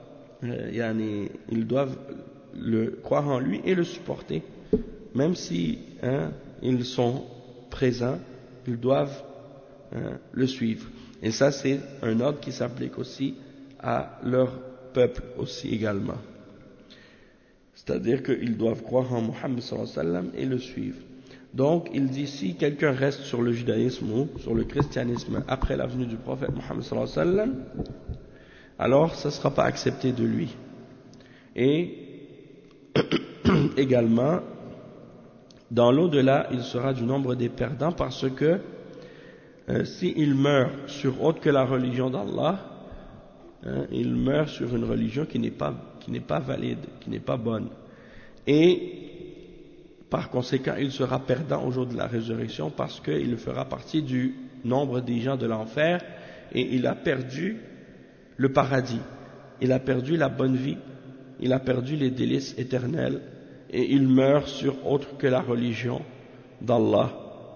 le croire en lui et le supporter, même si ils sont présents, ils doivent le suivre. Et ça, c'est un ordre qui s'applique aussi à leur peuple aussi également. C'est-à-dire qu'ils doivent croire en Muhammad sallallahu alayhi wa sallam et le suivre. Donc, il dit, si quelqu'un reste sur le judaïsme ou sur le christianisme après la venue du prophète Muhammad sallallahu alayhi wa sallam, alors ça ne sera pas accepté de lui. Et également, dans l'au-delà, il sera du nombre des perdants parce que s'il meurt sur autre que la religion d'Allah, il meurt sur une religion qui n'est pas valide, qui n'est pas bonne. Et par conséquent, il sera perdant au jour de la résurrection parce qu'il fera partie du nombre des gens de l'enfer et il a perdu le paradis, il a perdu la bonne vie, il a perdu les délices éternels et il meurt sur autre que la religion d'Allah.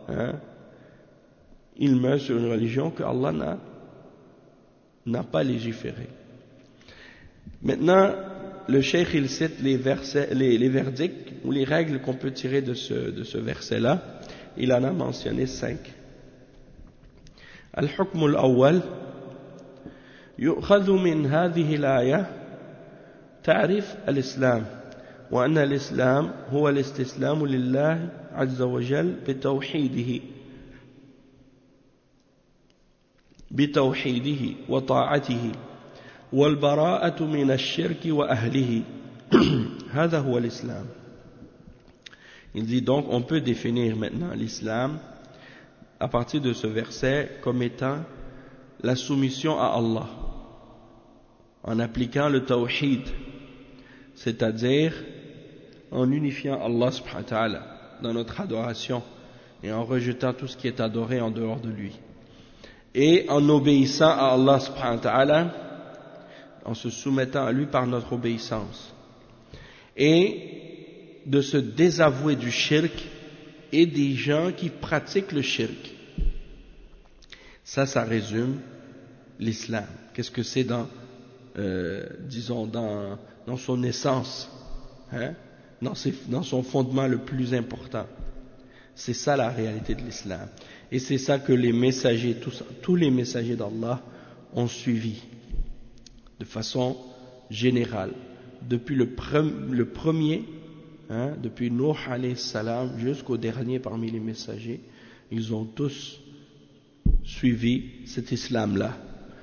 Il meurt sur une religion que Allah n'a pas légiférée. Maintenant, le cheikh il cite les verdicts ou les règles qu'on peut tirer de ce verset-là. Il en a mentionné 5. Al-Hukm al-Awwal يؤخذ من هذه الآية تعريف الإسلام وأن الإسلام هو الاستسلام لله عز وجل بتوحيده وطاعته والبراءة من الشرك وأهله هذا هو الإسلام. Il dit donc on peut définir maintenant l'islam à partir de ce verset comme étant la soumission à Allah en appliquant le tawhid, c'est-à-dire en unifiant Allah subhanahu wa ta'ala dans notre adoration et en rejetant tout ce qui est adoré en dehors de lui, et en obéissant à Allah subhanahu wa ta'ala, en se soumettant à lui par notre obéissance, et de se désavouer du shirk et des gens qui pratiquent le shirk. Ça résume l'islam. Qu'est-ce que c'est dans son essence, dans son fondement le plus important. C'est ça la réalité de l'islam. Et c'est ça que les messagers, tous les messagers d'Allah ont suivi de façon générale. Depuis le premier, depuis Nuh alayhi salam jusqu'au dernier parmi les messagers, ils ont tous suivi cet islam-là.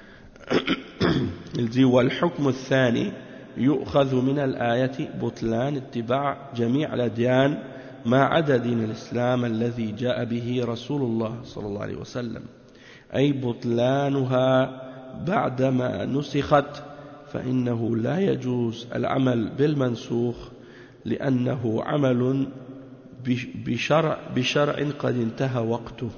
Il dit والحكم الثاني يؤخذ من الآية بطلان اتباع جميع الأديان ما عدا دين الإسلام الذي جاء به رسول الله صلى الله عليه وسلم أي بطلانها بعدما نسخت فإنه لا يجوز العمل بالمنسوخ لأنه عمل بشرع قد انتهى وقته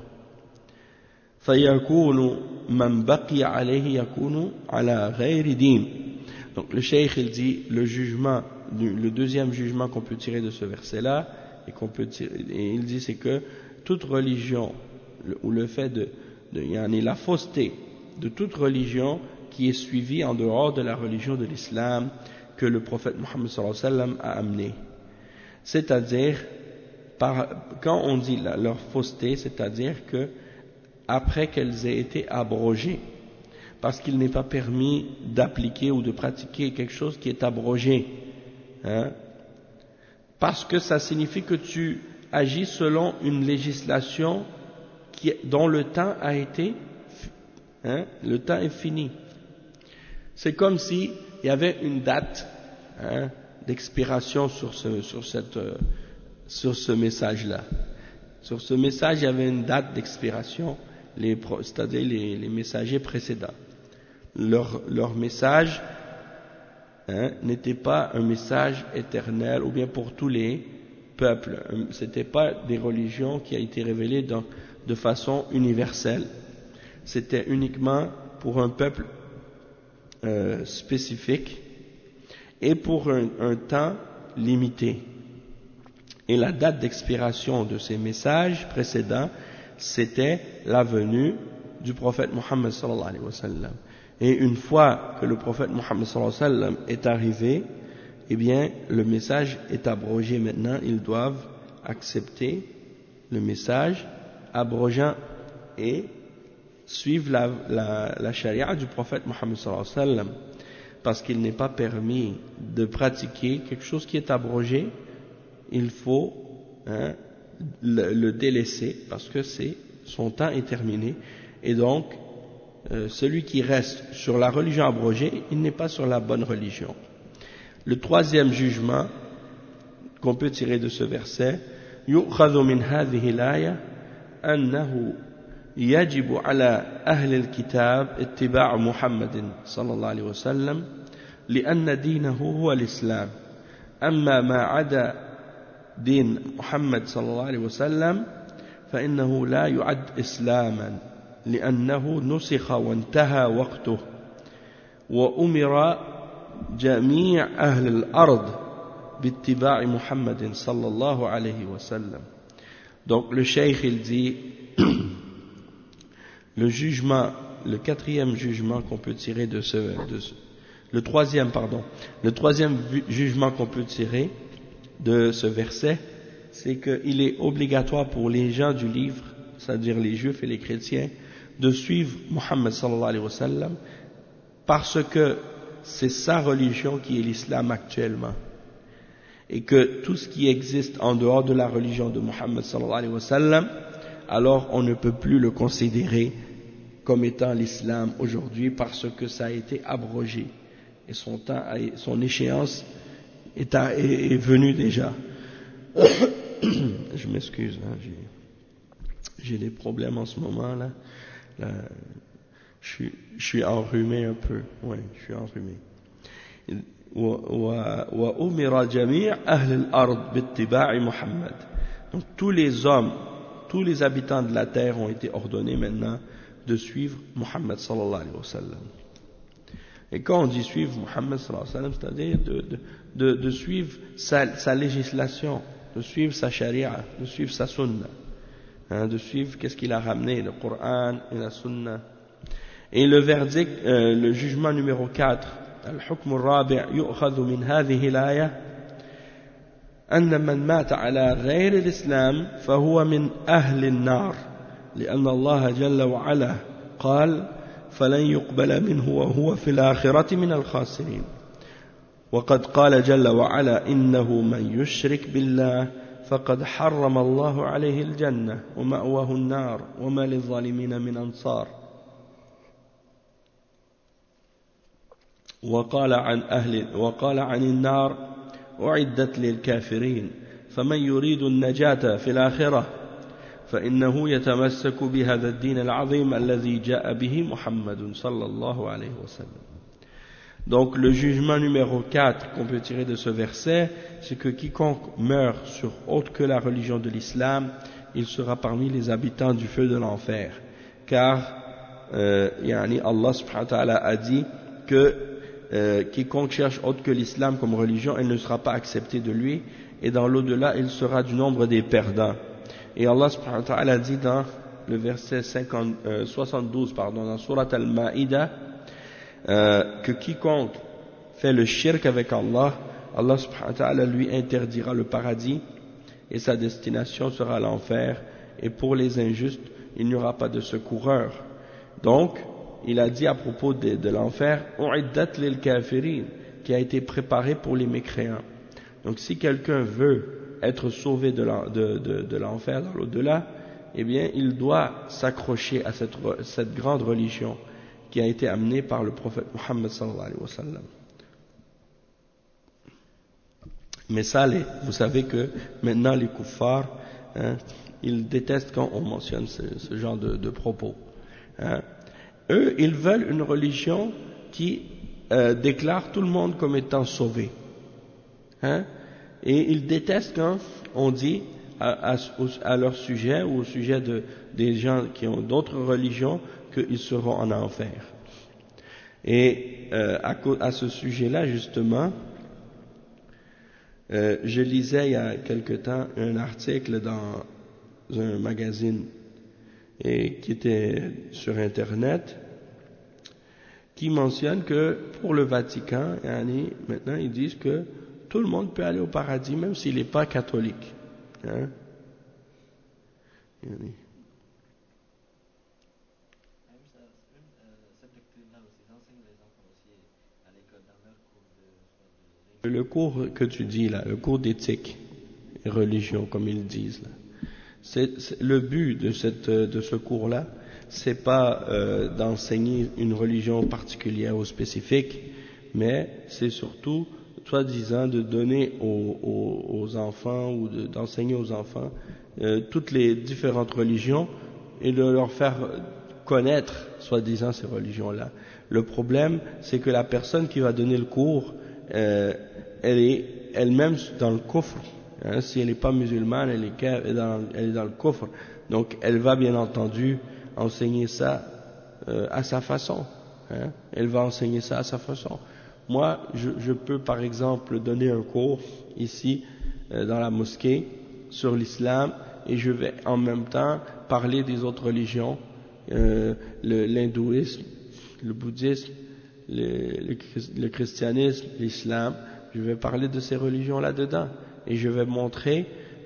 فيكون من بقي عليه يكون على غير دين. Donc le cheikh il dit le deuxième jugement qu'on peut tirer de ce verset là et il dit c'est que toute religion ou le fait de la fausseté de toute religion qui est suivie en dehors de la religion de l'islam que le prophète Mohammed sallallahu alayhi wa sallam a amené, c'est-à-dire quand on dit leur fausseté, c'est-à-dire que après qu'elles aient été abrogées, parce qu'il n'est pas permis d'appliquer ou de pratiquer quelque chose qui est abrogé, parce que ça signifie que tu agis selon une législation dont le temps a été, le temps est fini. C'est comme si il y avait une date d'expiration sur ce message-là. Sur ce message, il y avait une date d'expiration, c'est-à-dire les messagers précédents. Leur message n'était pas un message éternel ou bien pour tous les peuples. C'était pas des religions qui a été révélées de façon universelle. C'était uniquement pour un peuple spécifique et pour un temps limité. Et la date d'expiration de ces messages précédents, c'était la venue du prophète Mohammed sallallahu alayhi wa sallam. Et une fois que le prophète Mohammed sallallahu alayhi wa sallam est arrivé, eh bien, le message est abrogé maintenant. Ils doivent accepter le message abrogeant et suivre la charia du prophète Mohammed sallallahu alayhi wa sallam. Parce qu'il n'est pas permis de pratiquer quelque chose qui est abrogé, il faut le délaisser parce que son temps est terminé. Et donc, celui qui reste sur la religion abrogée, il n'est pas sur la bonne religion. Le troisième jugement qu'on peut tirer de ce verset, يؤخذ من هذه الآية أنه يجب على أهل الكتاب اتباع محمد صلى الله عليه وسلم لأن دينه هو الإسلام أما ما عدا دين محمد صلى الله عليه وسلم فإنه لا يعد إسلاما لأنه نسخ وانتهى وقته وأمر جميع أهل الأرض باتباع محمد صلى الله عليه وسلم. Donc le cheikh il dit le quatrième jugement qu'on peut tirer le troisième jugement qu'on peut tirer de ce verset, c'est qu'il est obligatoire pour les gens du livre, c'est-à-dire les juifs et les chrétiens, de suivre Mohammed sallallahu alayhi wa sallam, parce que c'est sa religion qui est l'islam actuellement. Et que tout ce qui existe en dehors de la religion de Mohammed sallallahu alayhi wa sallam, alors on ne peut plus le considérer comme étant l'islam aujourd'hui parce que ça a été abrogé. Et son échéance est venue déjà. Je m'excuse, j'ai des problèmes en ce moment là. Je suis enrhumé un peu. Oui, je suis enrhumé. وأمر جميع أهل الأرض باتباع محمد. Donc tous les hommes, tous les habitants de la terre ont été ordonnés maintenant de suivre Muhammad sallallahu alayhi wa sallam. Et quand on dit suivre Muhammad sallallahu alayhi wa sallam, c'est-à-dire de suivre sa législation, de suivre sa charia, de suivre sa sunna, de suivre qu'est-ce qu'il a ramené, le Coran et la sunna. Et le verdict, le jugement numéro 4, الحكم الرابع يؤخذ من هذه الآية أن من مات على غير الإسلام فهو من أهل النار لأن الله جل وعلا قال فلن يقبل منه وهو في الآخرة من الخاسرين وقد قال جل وعلا إنه من يشرك بالله فقد حرم الله عليه الجنة ومأواه النار وما للظالمين من أنصار وقال عن النار أعدت للكافرين فمن يريد النجاة في الآخرة فإنه يتمسك بهذا الدين العظيم الذي جاء به محمد صلى الله عليه وسلم. Donc le jugement numéro 4 qu'on peut tirer de ce verset, c'est que quiconque meurt sur autre que la religion de l'islam, il sera parmi les habitants du feu de l'enfer. Car Allah subhanahu wa ta'ala a dit que quiconque cherche autre que l'islam comme religion, elle ne sera pas acceptée de lui, et dans l'au-delà, il sera du nombre des perdants. Et Allah subhanahu wa ta'ala dit dans le verset 72, dans Surat Al-Ma'idah, que quiconque fait le shirk avec Allah, Allah subhanahu wa ta'ala lui interdira le paradis et sa destination sera l'enfer, et pour les injustes il n'y aura pas de secoureur. Donc il a dit à propos de l'enfer, u'iddat lil kafirin, qui a été préparé pour les mécréants. Donc si quelqu'un veut être sauvé de l'enfer dans l'au-delà, eh bien il doit s'accrocher à cette grande religion qui a été amené par le prophète Muhammad sallallahu alayhi wa sallam. Mais ça, vous savez que maintenant les kuffars, ils détestent quand on mentionne ce genre de propos. Eux, ils veulent une religion qui déclare tout le monde comme étant sauvé. Et ils détestent quand on dit à leur sujet ou au sujet des gens qui ont d'autres religions qu'ils seront en enfer. Et à ce sujet-là, justement, je lisais il y a quelque temps un article dans un magazine qui était sur Internet, qui mentionne que pour le Vatican, maintenant ils disent que tout le monde peut aller au paradis, même s'il n'est pas catholique. Le cours que tu dis là, le cours d'éthique et religion, comme ils disent là, le but de ce cours-là, c'est pas d'enseigner une religion particulière ou spécifique, mais c'est surtout, soi-disant, de donner aux enfants ou d'enseigner aux enfants toutes les différentes religions et de leur faire connaître, soi-disant, ces religions-là. Le problème, c'est que la personne qui va donner le cours, elle est elle-même dans le kufr. Si elle n'est pas musulmane, elle est dans le kufr. Donc elle va bien entendu enseigner ça à sa façon. Elle va enseigner ça à sa façon. Moi, je peux par exemple donner un cours ici dans la mosquée sur l'islam, et je vais en même temps parler des autres religions, l'hindouisme, le bouddhisme, le christianisme, l'islam. Je vais parler de ces religions là-dedans, et je vais montrer,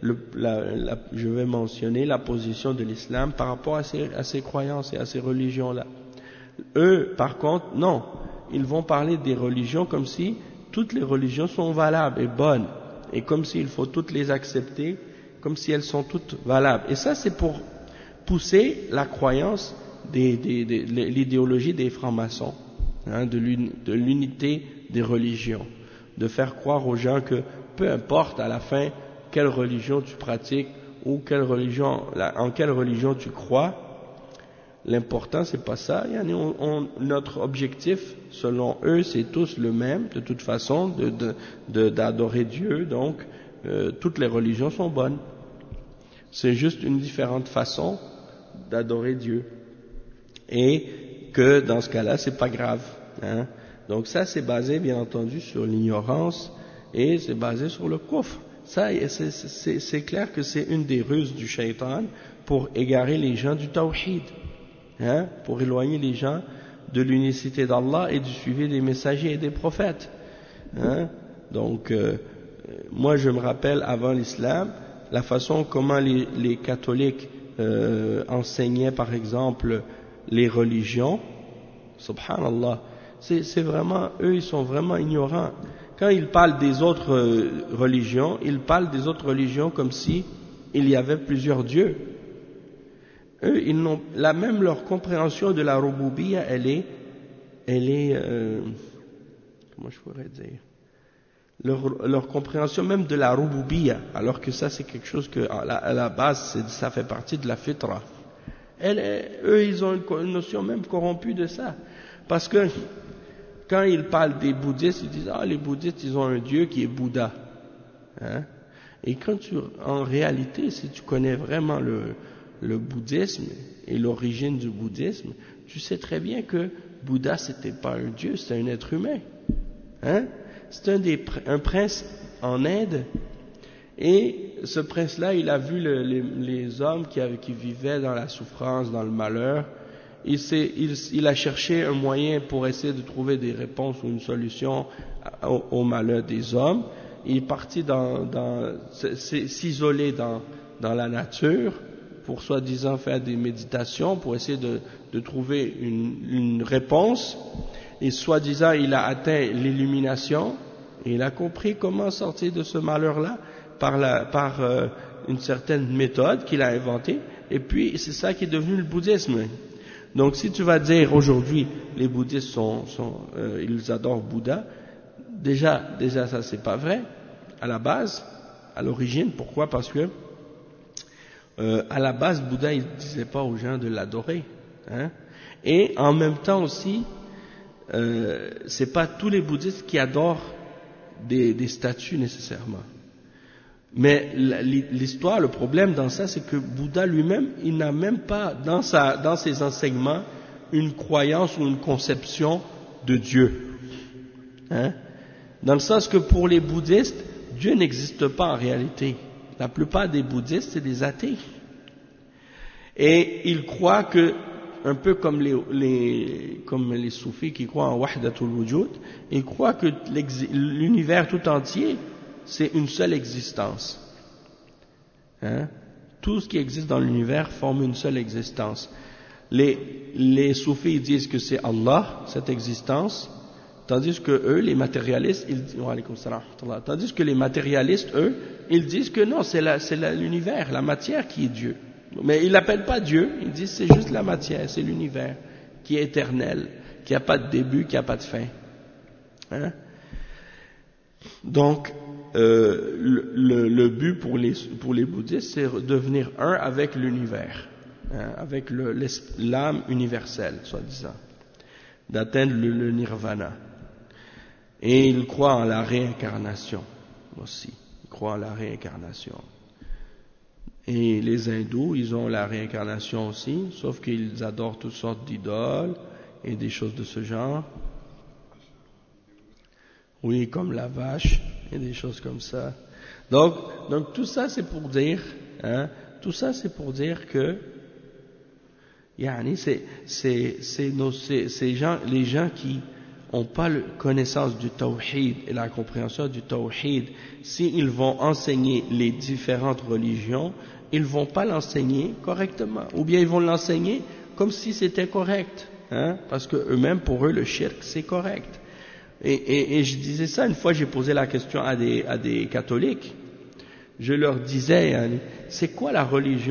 je vais mentionner la position de l'islam par rapport à ces croyances et à ces religions-là. Eux, par contre, non, ils vont parler des religions comme si toutes les religions sont valables et bonnes, et comme s'il faut toutes les accepter, comme si elles sont toutes valables. Et ça, c'est pour pousser la croyance l'idéologie des francs-maçons, de l'unité des religions, de faire croire aux gens que peu importe à la fin quelle religion tu pratiques ou en quelle religion tu crois, l'important c'est pas ça. Notre objectif, selon eux, c'est tous le même, de toute façon, d'adorer Dieu. Donc toutes les religions sont bonnes. C'est juste une différente façon d'adorer Dieu. Et que dans ce cas-là, c'est pas grave. Donc ça, c'est basé bien entendu sur l'ignorance et c'est basé sur le kufr. Ça, c'est clair que c'est une des ruses du shaitan pour égarer les gens du tawhid, pour éloigner les gens de l'unicité d'Allah et du suivi des messagers et des prophètes. Donc, moi je me rappelle avant l'islam, la façon comment les catholiques enseignaient par exemple les religions, subhanallah, c'est vraiment, eux ils sont vraiment ignorants. Quand ils parlent des autres religions, ils parlent des autres religions comme si il y avait plusieurs dieux. Eux, ils n'ont, même leur compréhension de la rububiyya, elle est comment je pourrais dire, leur compréhension même de la rububiyya, alors que ça c'est quelque chose que à la base ça fait partie de la fitra. Eux ils ont une notion même corrompue de ça, parce que quand ils parlent des bouddhistes, ils disent les bouddhistes ils ont un dieu qui est Bouddha, hein? Et en réalité, si tu connais vraiment le bouddhisme et l'origine du bouddhisme, tu sais très bien que Bouddha c'était pas un dieu, c'était un être humain, hein? C'est un prince en Inde, et ce prince-là, il a vu les hommes qui vivaient dans la souffrance, dans le malheur. Il a cherché un moyen pour essayer de trouver des réponses ou une solution au malheur des hommes. Il est parti s'isoler dans la nature pour soi-disant faire des méditations, pour essayer de trouver une réponse. Et soi-disant, il a atteint l'illumination et il a compris comment sortir de ce malheur-là par une certaine méthode qu'il a inventée. Et puis, c'est ça qui est devenu le bouddhisme. Donc, si tu vas dire aujourd'hui, les bouddhistes ils adorent Bouddha, déjà ça c'est pas vrai, à la base, à l'origine. Pourquoi? Parce que, à la base, Bouddha, il disait pas aux gens de l'adorer, hein. Et en même temps aussi, c'est pas tous les bouddhistes qui adorent des statues nécessairement. Mais l'histoire, le problème dans ça, c'est que Bouddha lui-même, il n'a même pas dans ses enseignements une croyance ou une conception de Dieu, hein? Dans le sens que pour les bouddhistes, Dieu n'existe pas en réalité. La plupart des bouddhistes, c'est des athées. Et ils croient que, un peu comme les soufis qui croient en Wahdatul Wujud, ils croient que l'univers tout entier, c'est une seule existence. Hein? Tout ce qui existe dans l'univers forme une seule existence. Les soufis disent que c'est Allah, cette existence, tandis que eux, les matérialistes, ils disent que non, c'est l'univers, la matière qui est Dieu. Mais ils l'appellent pas Dieu, ils disent c'est juste la matière, c'est l'univers qui est éternel, qui n'a pas de début, qui n'a pas de fin. Hein? Donc, le but pour les bouddhistes, c'est devenir un avec l'univers, hein, avec l'âme universelle, soi-disant, d'atteindre le nirvana. Et ils croient en la réincarnation aussi. Ils croient en la réincarnation. Et les hindous, ils ont la réincarnation aussi, sauf qu'ils adorent toutes sortes d'idoles et des choses de ce genre. Oui, comme la vache et des choses comme ça. Donc tout ça c'est pour dire, hein, tout ça c'est pour dire que, yani, les gens qui n'ont pas la connaissance du tawhid et la compréhension du tawhid, s'ils vont enseigner les différentes religions, ils vont pas l'enseigner correctement, ou bien ils vont l'enseigner comme si c'était correct, hein, parce que eux-mêmes, pour eux, le shirk c'est correct. Et je disais ça une fois, j'ai posé la question à des catholiques. Je leur disais, c'est quoi la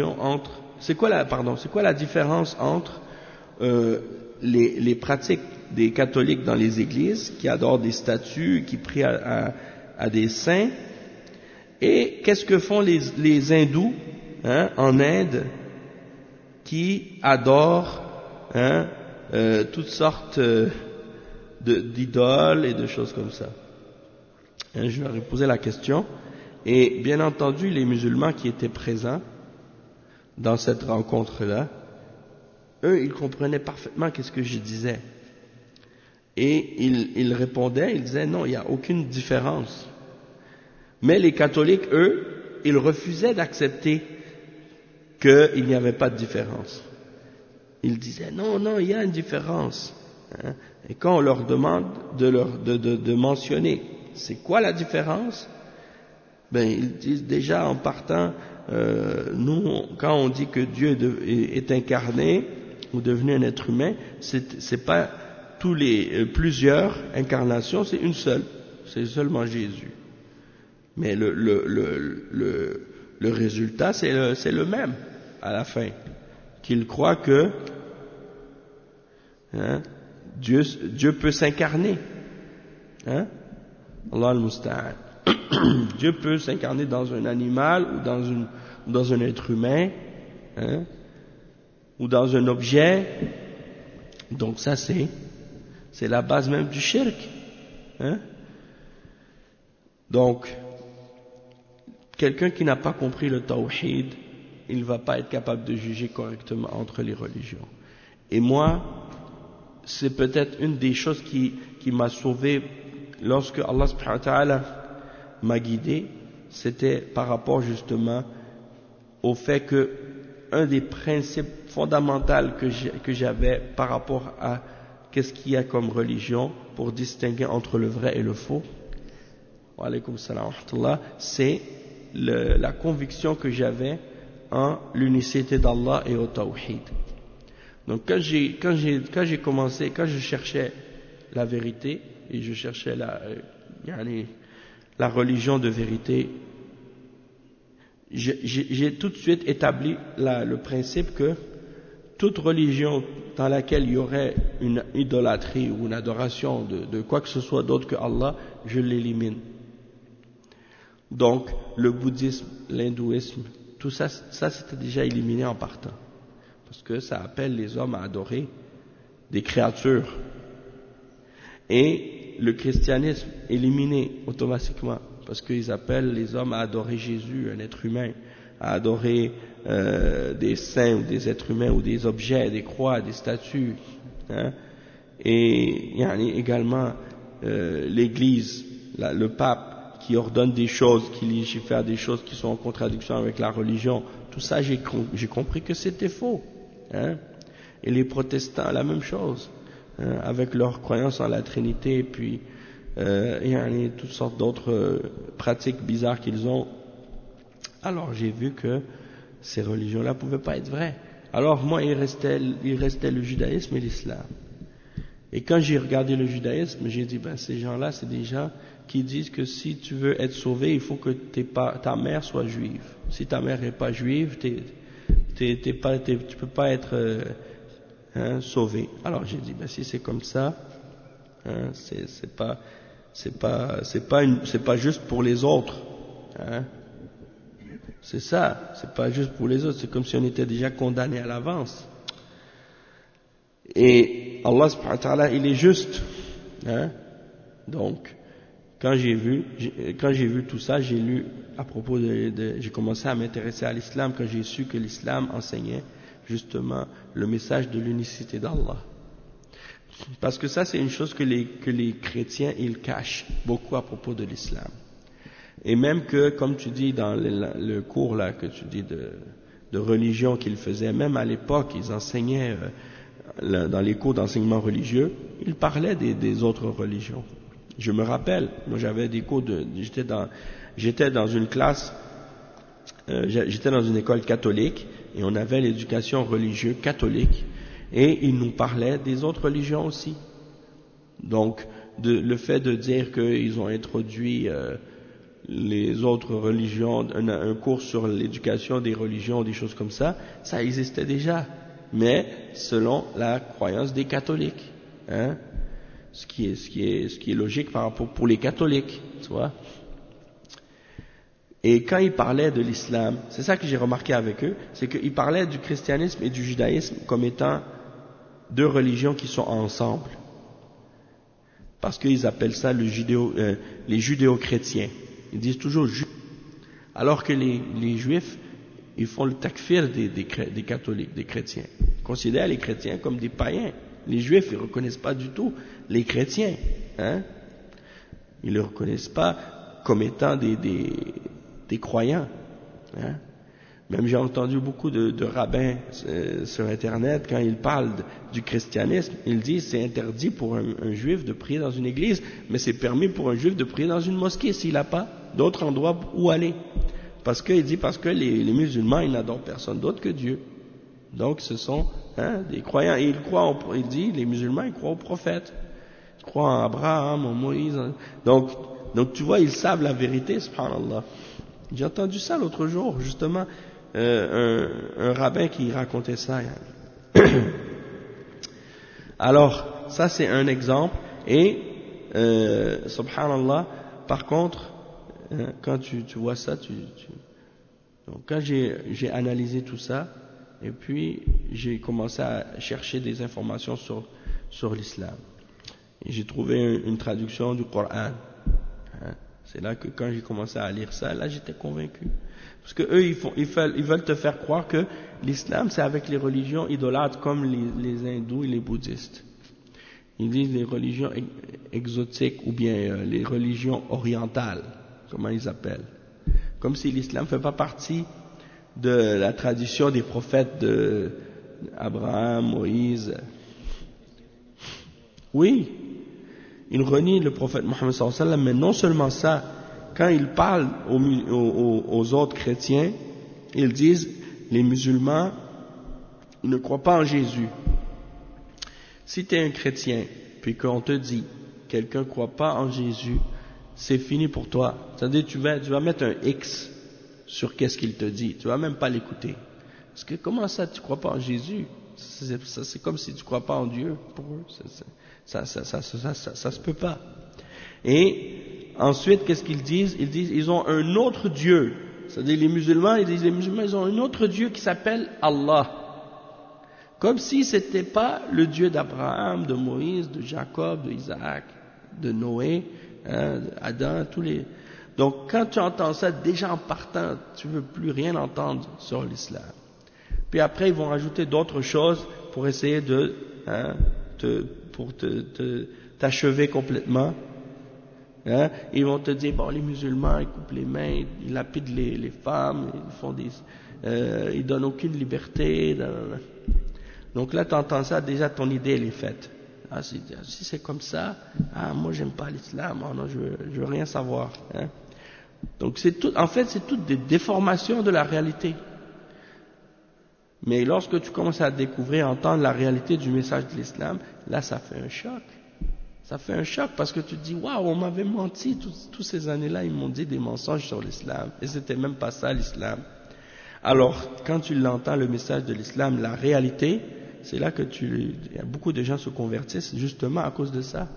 différence entre les pratiques des catholiques dans les églises, qui adorent des statues, qui prient à des saints, et qu'est-ce que font les hindous, hein, en Inde, qui adorent, hein, toutes sortes d'idoles et de choses comme ça. Et je leur ai posé la question, et bien entendu les musulmans qui étaient présents dans cette rencontre-là, eux ils comprenaient parfaitement qu'est-ce que je disais, et ils répondaient, ils disaient non, il n'y a aucune différence. Mais les catholiques, eux, ils refusaient d'accepter qu'il n'y avait pas de différence. Ils disaient non, il y a une différence, hein. Et quand on leur demande de mentionner c'est quoi la différence, ben ils disent déjà en partant, nous quand on dit que Dieu est incarné ou devenu un être humain, c'est pas plusieurs incarnations, c'est une seule, c'est seulement Jésus. Mais le résultat c'est le même à la fin, qu'ils croient que, hein, Dieu peut s'incarner, hein? Allah al-Musta'an. Dieu peut s'incarner dans un animal ou dans un être humain, hein, ou dans un objet. Donc ça c'est la base même du shirk. Hein. Donc, quelqu'un qui n'a pas compris le tawhid, il ne va pas être capable de juger correctement entre les religions. Et moi, c'est peut-être une des choses qui m'a sauvé lorsque Allah subhanahu wa ta'ala m'a guidé, c'était par rapport justement au fait que un des principes fondamentaux que j'avais par rapport à qu'est-ce qu'il y a comme religion pour distinguer entre le vrai et le faux, wa alaykoum salam wa rahmatullah, c'est la conviction que j'avais en l'unicité d'Allah et au tawhid. Donc quand j'ai commencé, quand je cherchais la vérité et je cherchais la religion de vérité, j'ai tout de suite établi le principe que toute religion dans laquelle il y aurait une idolâtrie ou une adoration de quoi que ce soit d'autre que Allah, je l'élimine. Donc le bouddhisme, l'hindouisme, tout ça c'était déjà éliminé en partant. Parce que ça appelle les hommes à adorer des créatures. Et le christianisme éliminé automatiquement, parce qu'ils appellent les hommes à adorer Jésus, un être humain, à adorer des saints ou des êtres humains ou des objets, des croix, des statues. Hein. Et il y a également l'Église, le pape, qui ordonne des choses, qui légifère des choses qui sont en contradiction avec la religion. Tout ça, j'ai compris que c'était faux. Hein. Et les protestants, la même chose, hein, avec leur croyance en la Trinité, et puis il y a toutes sortes d'autres pratiques bizarres qu'ils ont. Alors j'ai vu que ces religions-là ne pouvaient pas être vraies. Alors moi, il restait le judaïsme et l'islam. Et quand j'ai regardé le judaïsme, j'ai dit, ces gens-là, c'est des gens qui disent que si tu veux être sauvé, il faut que ta mère soit juive. Si ta mère n'est pas juive, tu peux pas être sauvé. Alors j'ai dit, si c'est comme ça, hein, c'est pas juste pour les autres. Hein. C'est ça, c'est pas juste pour les autres. C'est comme si on était déjà condamné à l'avance. Et Allah subhanahu wa ta'ala, il est juste. Hein. Donc, quand j'ai vu tout ça, j'ai lu à propos j'ai commencé à m'intéresser à l'islam quand j'ai su que l'islam enseignait justement le message de l'unicité d'Allah. Parce que ça, c'est une chose que les chrétiens, ils cachent beaucoup à propos de l'islam. Et même que, comme tu dis dans le cours là que tu dis de religion qu'ils faisaient, même à l'époque, ils enseignaient dans les cours d'enseignement religieux, ils parlaient des autres religions. Je me rappelle, moi j'avais des cours j'étais dans une classe, j'étais dans une école catholique et on avait l'éducation religieuse catholique et ils nous parlaient des autres religions aussi. Donc le fait de dire qu'ils ont introduit les autres religions, un cours sur l'éducation des religions, des choses comme ça existait déjà, mais selon la croyance des catholiques, hein. Ce qui est logique par rapport pour les catholiques, tu vois. Et quand ils parlaient de l'islam, c'est ça que j'ai remarqué avec eux, c'est qu'ils parlaient du christianisme et du judaïsme comme étant deux religions qui sont ensemble. Parce qu'ils appellent ça les judéo-chrétiens. Ils disent toujours juifs. Alors que les juifs, ils font le takfir des catholiques, des chrétiens. Ils considèrent les chrétiens comme des païens. Les juifs, ils ne reconnaissent pas du tout les chrétiens. Hein? Ils ne les reconnaissent pas comme étant des croyants. Hein? Même j'ai entendu beaucoup de rabbins sur Internet, quand ils parlent du christianisme, ils disent c'est interdit pour un juif de prier dans une église, mais c'est permis pour un juif de prier dans une mosquée s'il n'a pas d'autre endroit où aller. Parce que les musulmans, ils n'adorent personne d'autre que Dieu. Donc ce sont des croyants, et il dit, les musulmans, ils croient aux prophètes, ils croient en Abraham, en Moïse. Donc tu vois, ils savent la vérité, subhanallah. J'ai entendu ça l'autre jour, justement, un rabbin qui racontait ça. Alors, ça c'est un exemple, et subhanallah, par contre, quand tu vois ça, donc quand j'ai analysé tout ça, et puis j'ai commencé à chercher des informations sur l'islam. Et j'ai trouvé une traduction du Coran. C'est là que quand j'ai commencé à lire ça, là j'étais convaincu. Parce que eux, ils veulent te faire croire que l'islam, c'est avec les religions idolâtres comme les hindous et les bouddhistes. Ils disent les religions exotiques ou bien les religions orientales, comment ils appellent. Comme si l'islam ne fait pas partie de la tradition des prophètes d'Abraham, Moïse. Oui, ils renient le prophète Mohammed sallallahu alayhi wa sallam, mais non seulement ça, quand ils parlent aux autres chrétiens, ils disent les musulmans, ils ne croient pas en Jésus. Si tu es un chrétien, puis qu'on te dit, quelqu'un ne croit pas en Jésus, c'est fini pour toi. C'est-à-dire, tu vas mettre un X sur qu'est-ce qu'il te dit. Tu vas même pas l'écouter. Parce que comment ça, tu crois pas en Jésus? C'est comme si tu crois pas en Dieu pour eux. Ça se peut pas. Et ensuite, qu'est-ce qu'ils disent? Ils disent, ils ont un autre Dieu. C'est-à-dire, les musulmans, ils ont un autre Dieu qui s'appelle Allah. Comme si c'était pas le Dieu d'Abraham, de Moïse, de Jacob, de Isaac, de Noé, Adam, tous les... Donc, quand tu entends ça, déjà en partant, tu veux plus rien entendre sur l'islam. Puis après, ils vont rajouter d'autres choses pour essayer de, t'achever complètement. Ils vont te dire, bon, les musulmans, ils coupent les mains, ils lapident les femmes, ils donnent aucune liberté. Donc là, tu entends ça, déjà ton idée, elle est faite. Si c'est comme ça, moi j'aime pas l'islam, non, je veux rien savoir. Donc en fait, c'est toutes des déformations de la réalité. Mais lorsque tu commences à découvrir, entendre la réalité du message de l'islam, là, ça fait un choc. Ça fait un choc parce que tu te dis, waouh, on m'avait menti toutes ces années-là, ils m'ont dit des mensonges sur l'islam. Et c'était même pas ça l'islam. Alors, quand tu l'entends, le message de l'islam, la réalité, c'est là que beaucoup de gens se convertissent justement à cause de ça.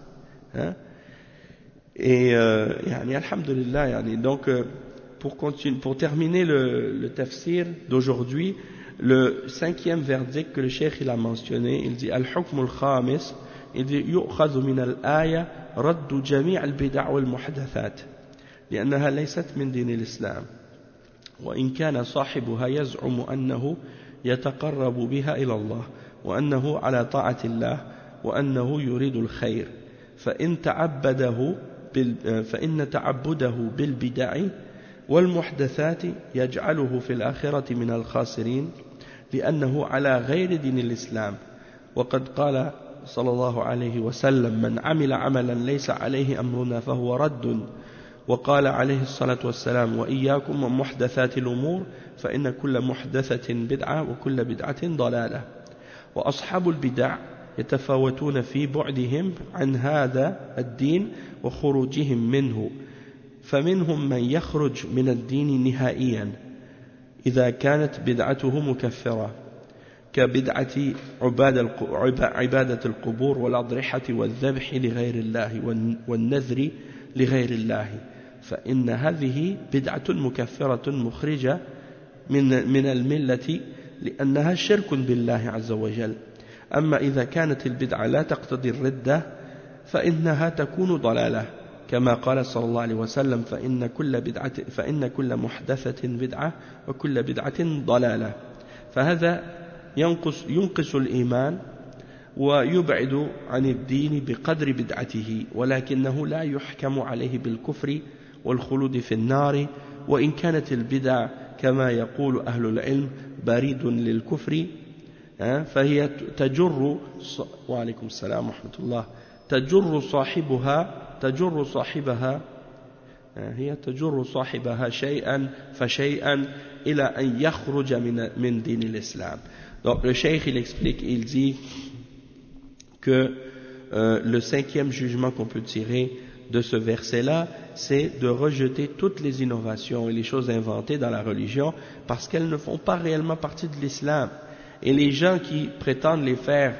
Et alhamdulillah, donc pour terminer le tafsir d'aujourd'hui, le 5e verdict que le cheikh il a mentionné, il dit al-hukm al-khamis, il dit yu'khadhu min al-aya raddu jami' al-bid'a wal-muhdathat لأنها ليست من دين الإسلام وإن كان صاحبها يزعم أنه يتقرب بها إلى الله وأنه على طاعة الله وأنه يريد الخير فإن تعبده بالبدع والمحدثات يجعله في الآخرة من الخاسرين لأنه على غير دين الإسلام وقد قال صلى الله عليه وسلم من عمل عملا ليس عليه أمرنا فهو رد وقال عليه الصلاة والسلام وإياكم ومحدثات الأمور فإن كل محدثة بدعة وكل بدعة ضلالة وأصحاب البدع يتفاوتون في بعدهم عن هذا الدين وخروجهم منه فمنهم من يخرج من الدين نهائيا إذا كانت بدعته مكفرة كبدعة عبادة القبور والأضرحة والذبح لغير الله والنذر لغير الله فإن هذه بدعة مكفرة مخرجة من الملة لأنها شرك بالله عز وجل أما إذا كانت البدعة لا تقتضي الردة فإنها تكون ضلالة كما قال صلى الله عليه وسلم فإن كل محدثة بدعة وكل بدعة ضلالة فهذا ينقص الإيمان ويبعد عن الدين بقدر بدعته ولكنه لا يحكم عليه بالكفر والخلود في النار وإن كانت البدع كما يقول أهل العلم بريد للكفر فهي وعليكم السلام ورحمة الله تجر صاحبها شيئا فشيئا إلى أن يخرج من دين الإسلام. Donc le cheikh il explique, il dit que le 5e jugement qu'on peut tirer de ce verset-là, c'est de rejeter toutes les innovations et les choses inventées dans la religion parce qu'elles ne font pas réellement partie de l'islam. Et les gens qui prétendent les faire,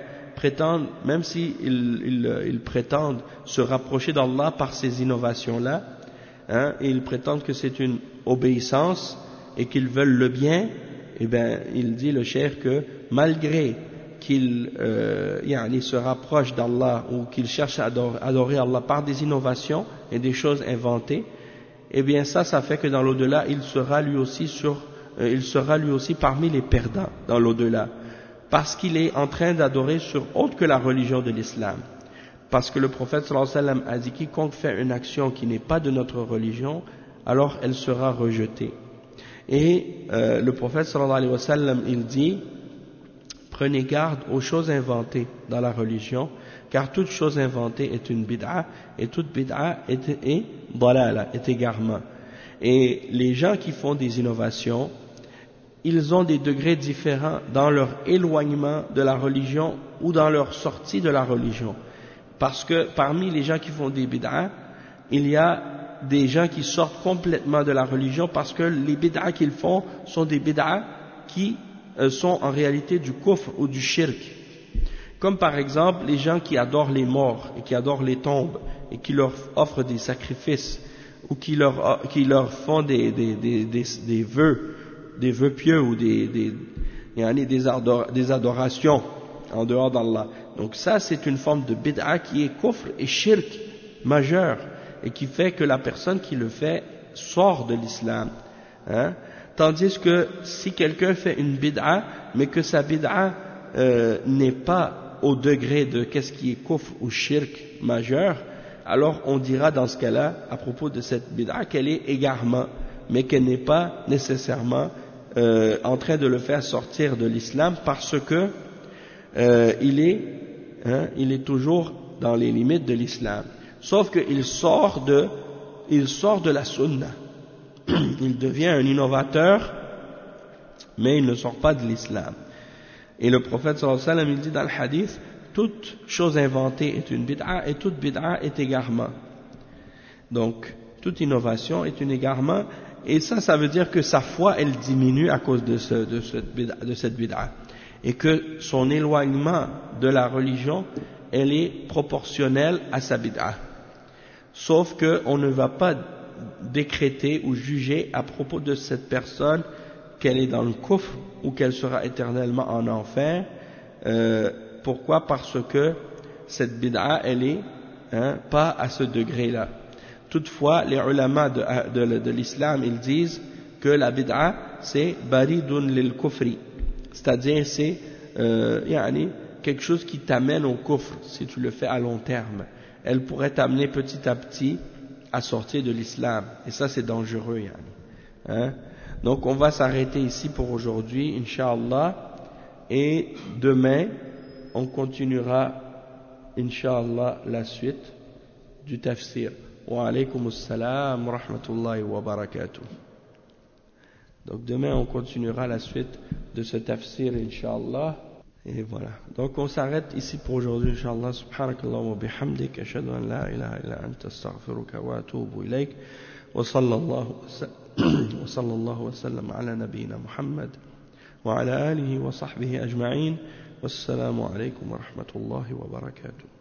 même s'ils prétendent se rapprocher d'Allah par ces innovations-là, et ils prétendent que c'est une obéissance et qu'ils veulent le bien, eh bien, il dit le cheikh que malgré qu'il se rapproche d'Allah ou qu'il cherche à adorer Allah par des innovations et des choses inventées, eh bien ça fait que dans l'au-delà, il sera lui aussi parmi les perdants dans l'au-delà, parce qu'il est en train d'adorer sur autre que la religion de l'islam. Parce que le prophète sallallahu alayhi wa sallam a dit quiconque fait une action qui n'est pas de notre religion, alors elle sera rejetée. Et le prophète sallallahu alayhi wa sallam, il dit prenez garde aux choses inventées dans la religion, car toute chose inventée est une bid'a, et toute bid'a est dalala, est égarement. Et les gens qui font des innovations, ils ont des degrés différents dans leur éloignement de la religion ou dans leur sortie de la religion. Parce que parmi les gens qui font des bid'a, il y a des gens qui sortent complètement de la religion parce que les bid'a qu'ils font sont des bid'a qui sont en réalité du kufr ou du shirk. Comme par exemple les gens qui adorent les morts et qui adorent les tombes et qui leur offrent des sacrifices ou qui leur font des vœux pieux ou des adorations en dehors d'Allah. Donc ça c'est une forme de bid'a qui est kufr et shirk majeur et qui fait que la personne qui le fait sort de l'islam. Tandis que si quelqu'un fait une bid'a, mais que sa bid'a n'est pas au degré de qu'est-ce qui est kufr ou shirk majeur, alors on dira dans ce cas-là, à propos de cette bid'a, qu'elle est égarement, mais qu'elle n'est pas nécessairement en train de le faire sortir de l'islam parce que il est toujours dans les limites de l'islam. Sauf qu'il sort de la sunna. Il devient un innovateur, mais il ne sort pas de l'islam. Et le prophète sallallahu alayhi wa sallam, il dit dans le hadith, toute chose inventée est une bid'a et toute bid'a est égarement. Donc, toute innovation est un égarement, et ça veut dire que sa foi, elle diminue à cause de cette bid'a. Et que son éloignement de la religion, elle est proportionnelle à sa bid'a. Sauf qu'on ne va pas décréter ou juger à propos de cette personne qu'elle est dans le kufr ou qu'elle sera éternellement en enfer. Pourquoi? Parce que cette bid'a, elle est pas à ce degré-là. Toutefois, les ulama de l'islam, ils disent que la bid'a, c'est baridun lil kufri, c'est-à-dire c'est quelque chose qui t'amène au kufr si tu le fais à long terme. Elle pourrait t'amener petit à petit à sortir de l'islam, et ça c'est dangereux. Donc on va s'arrêter ici pour aujourd'hui, Inch'Allah, et demain on continuera, Inch'Allah, la suite du tafsir. Wa alaykum assalam wa rahmatullahi wa barakatuh. Donc demain on continuera la suite de ce tafsir, Inch'Allah. Et voilà. Donc on s'arrête ici pour aujourd'hui, Inch'Allah. Subhanakallah wa bihamdik, ashhadu an la ilaha illa anta astaghfiruka wa atubu ilayk. Wa sallallahu wa sallam ala nabiyyina Muhammad wa ala alihi wa sahbihi ajma'in. Wassalamu alaykum wa rahmatullahi wa barakatuh.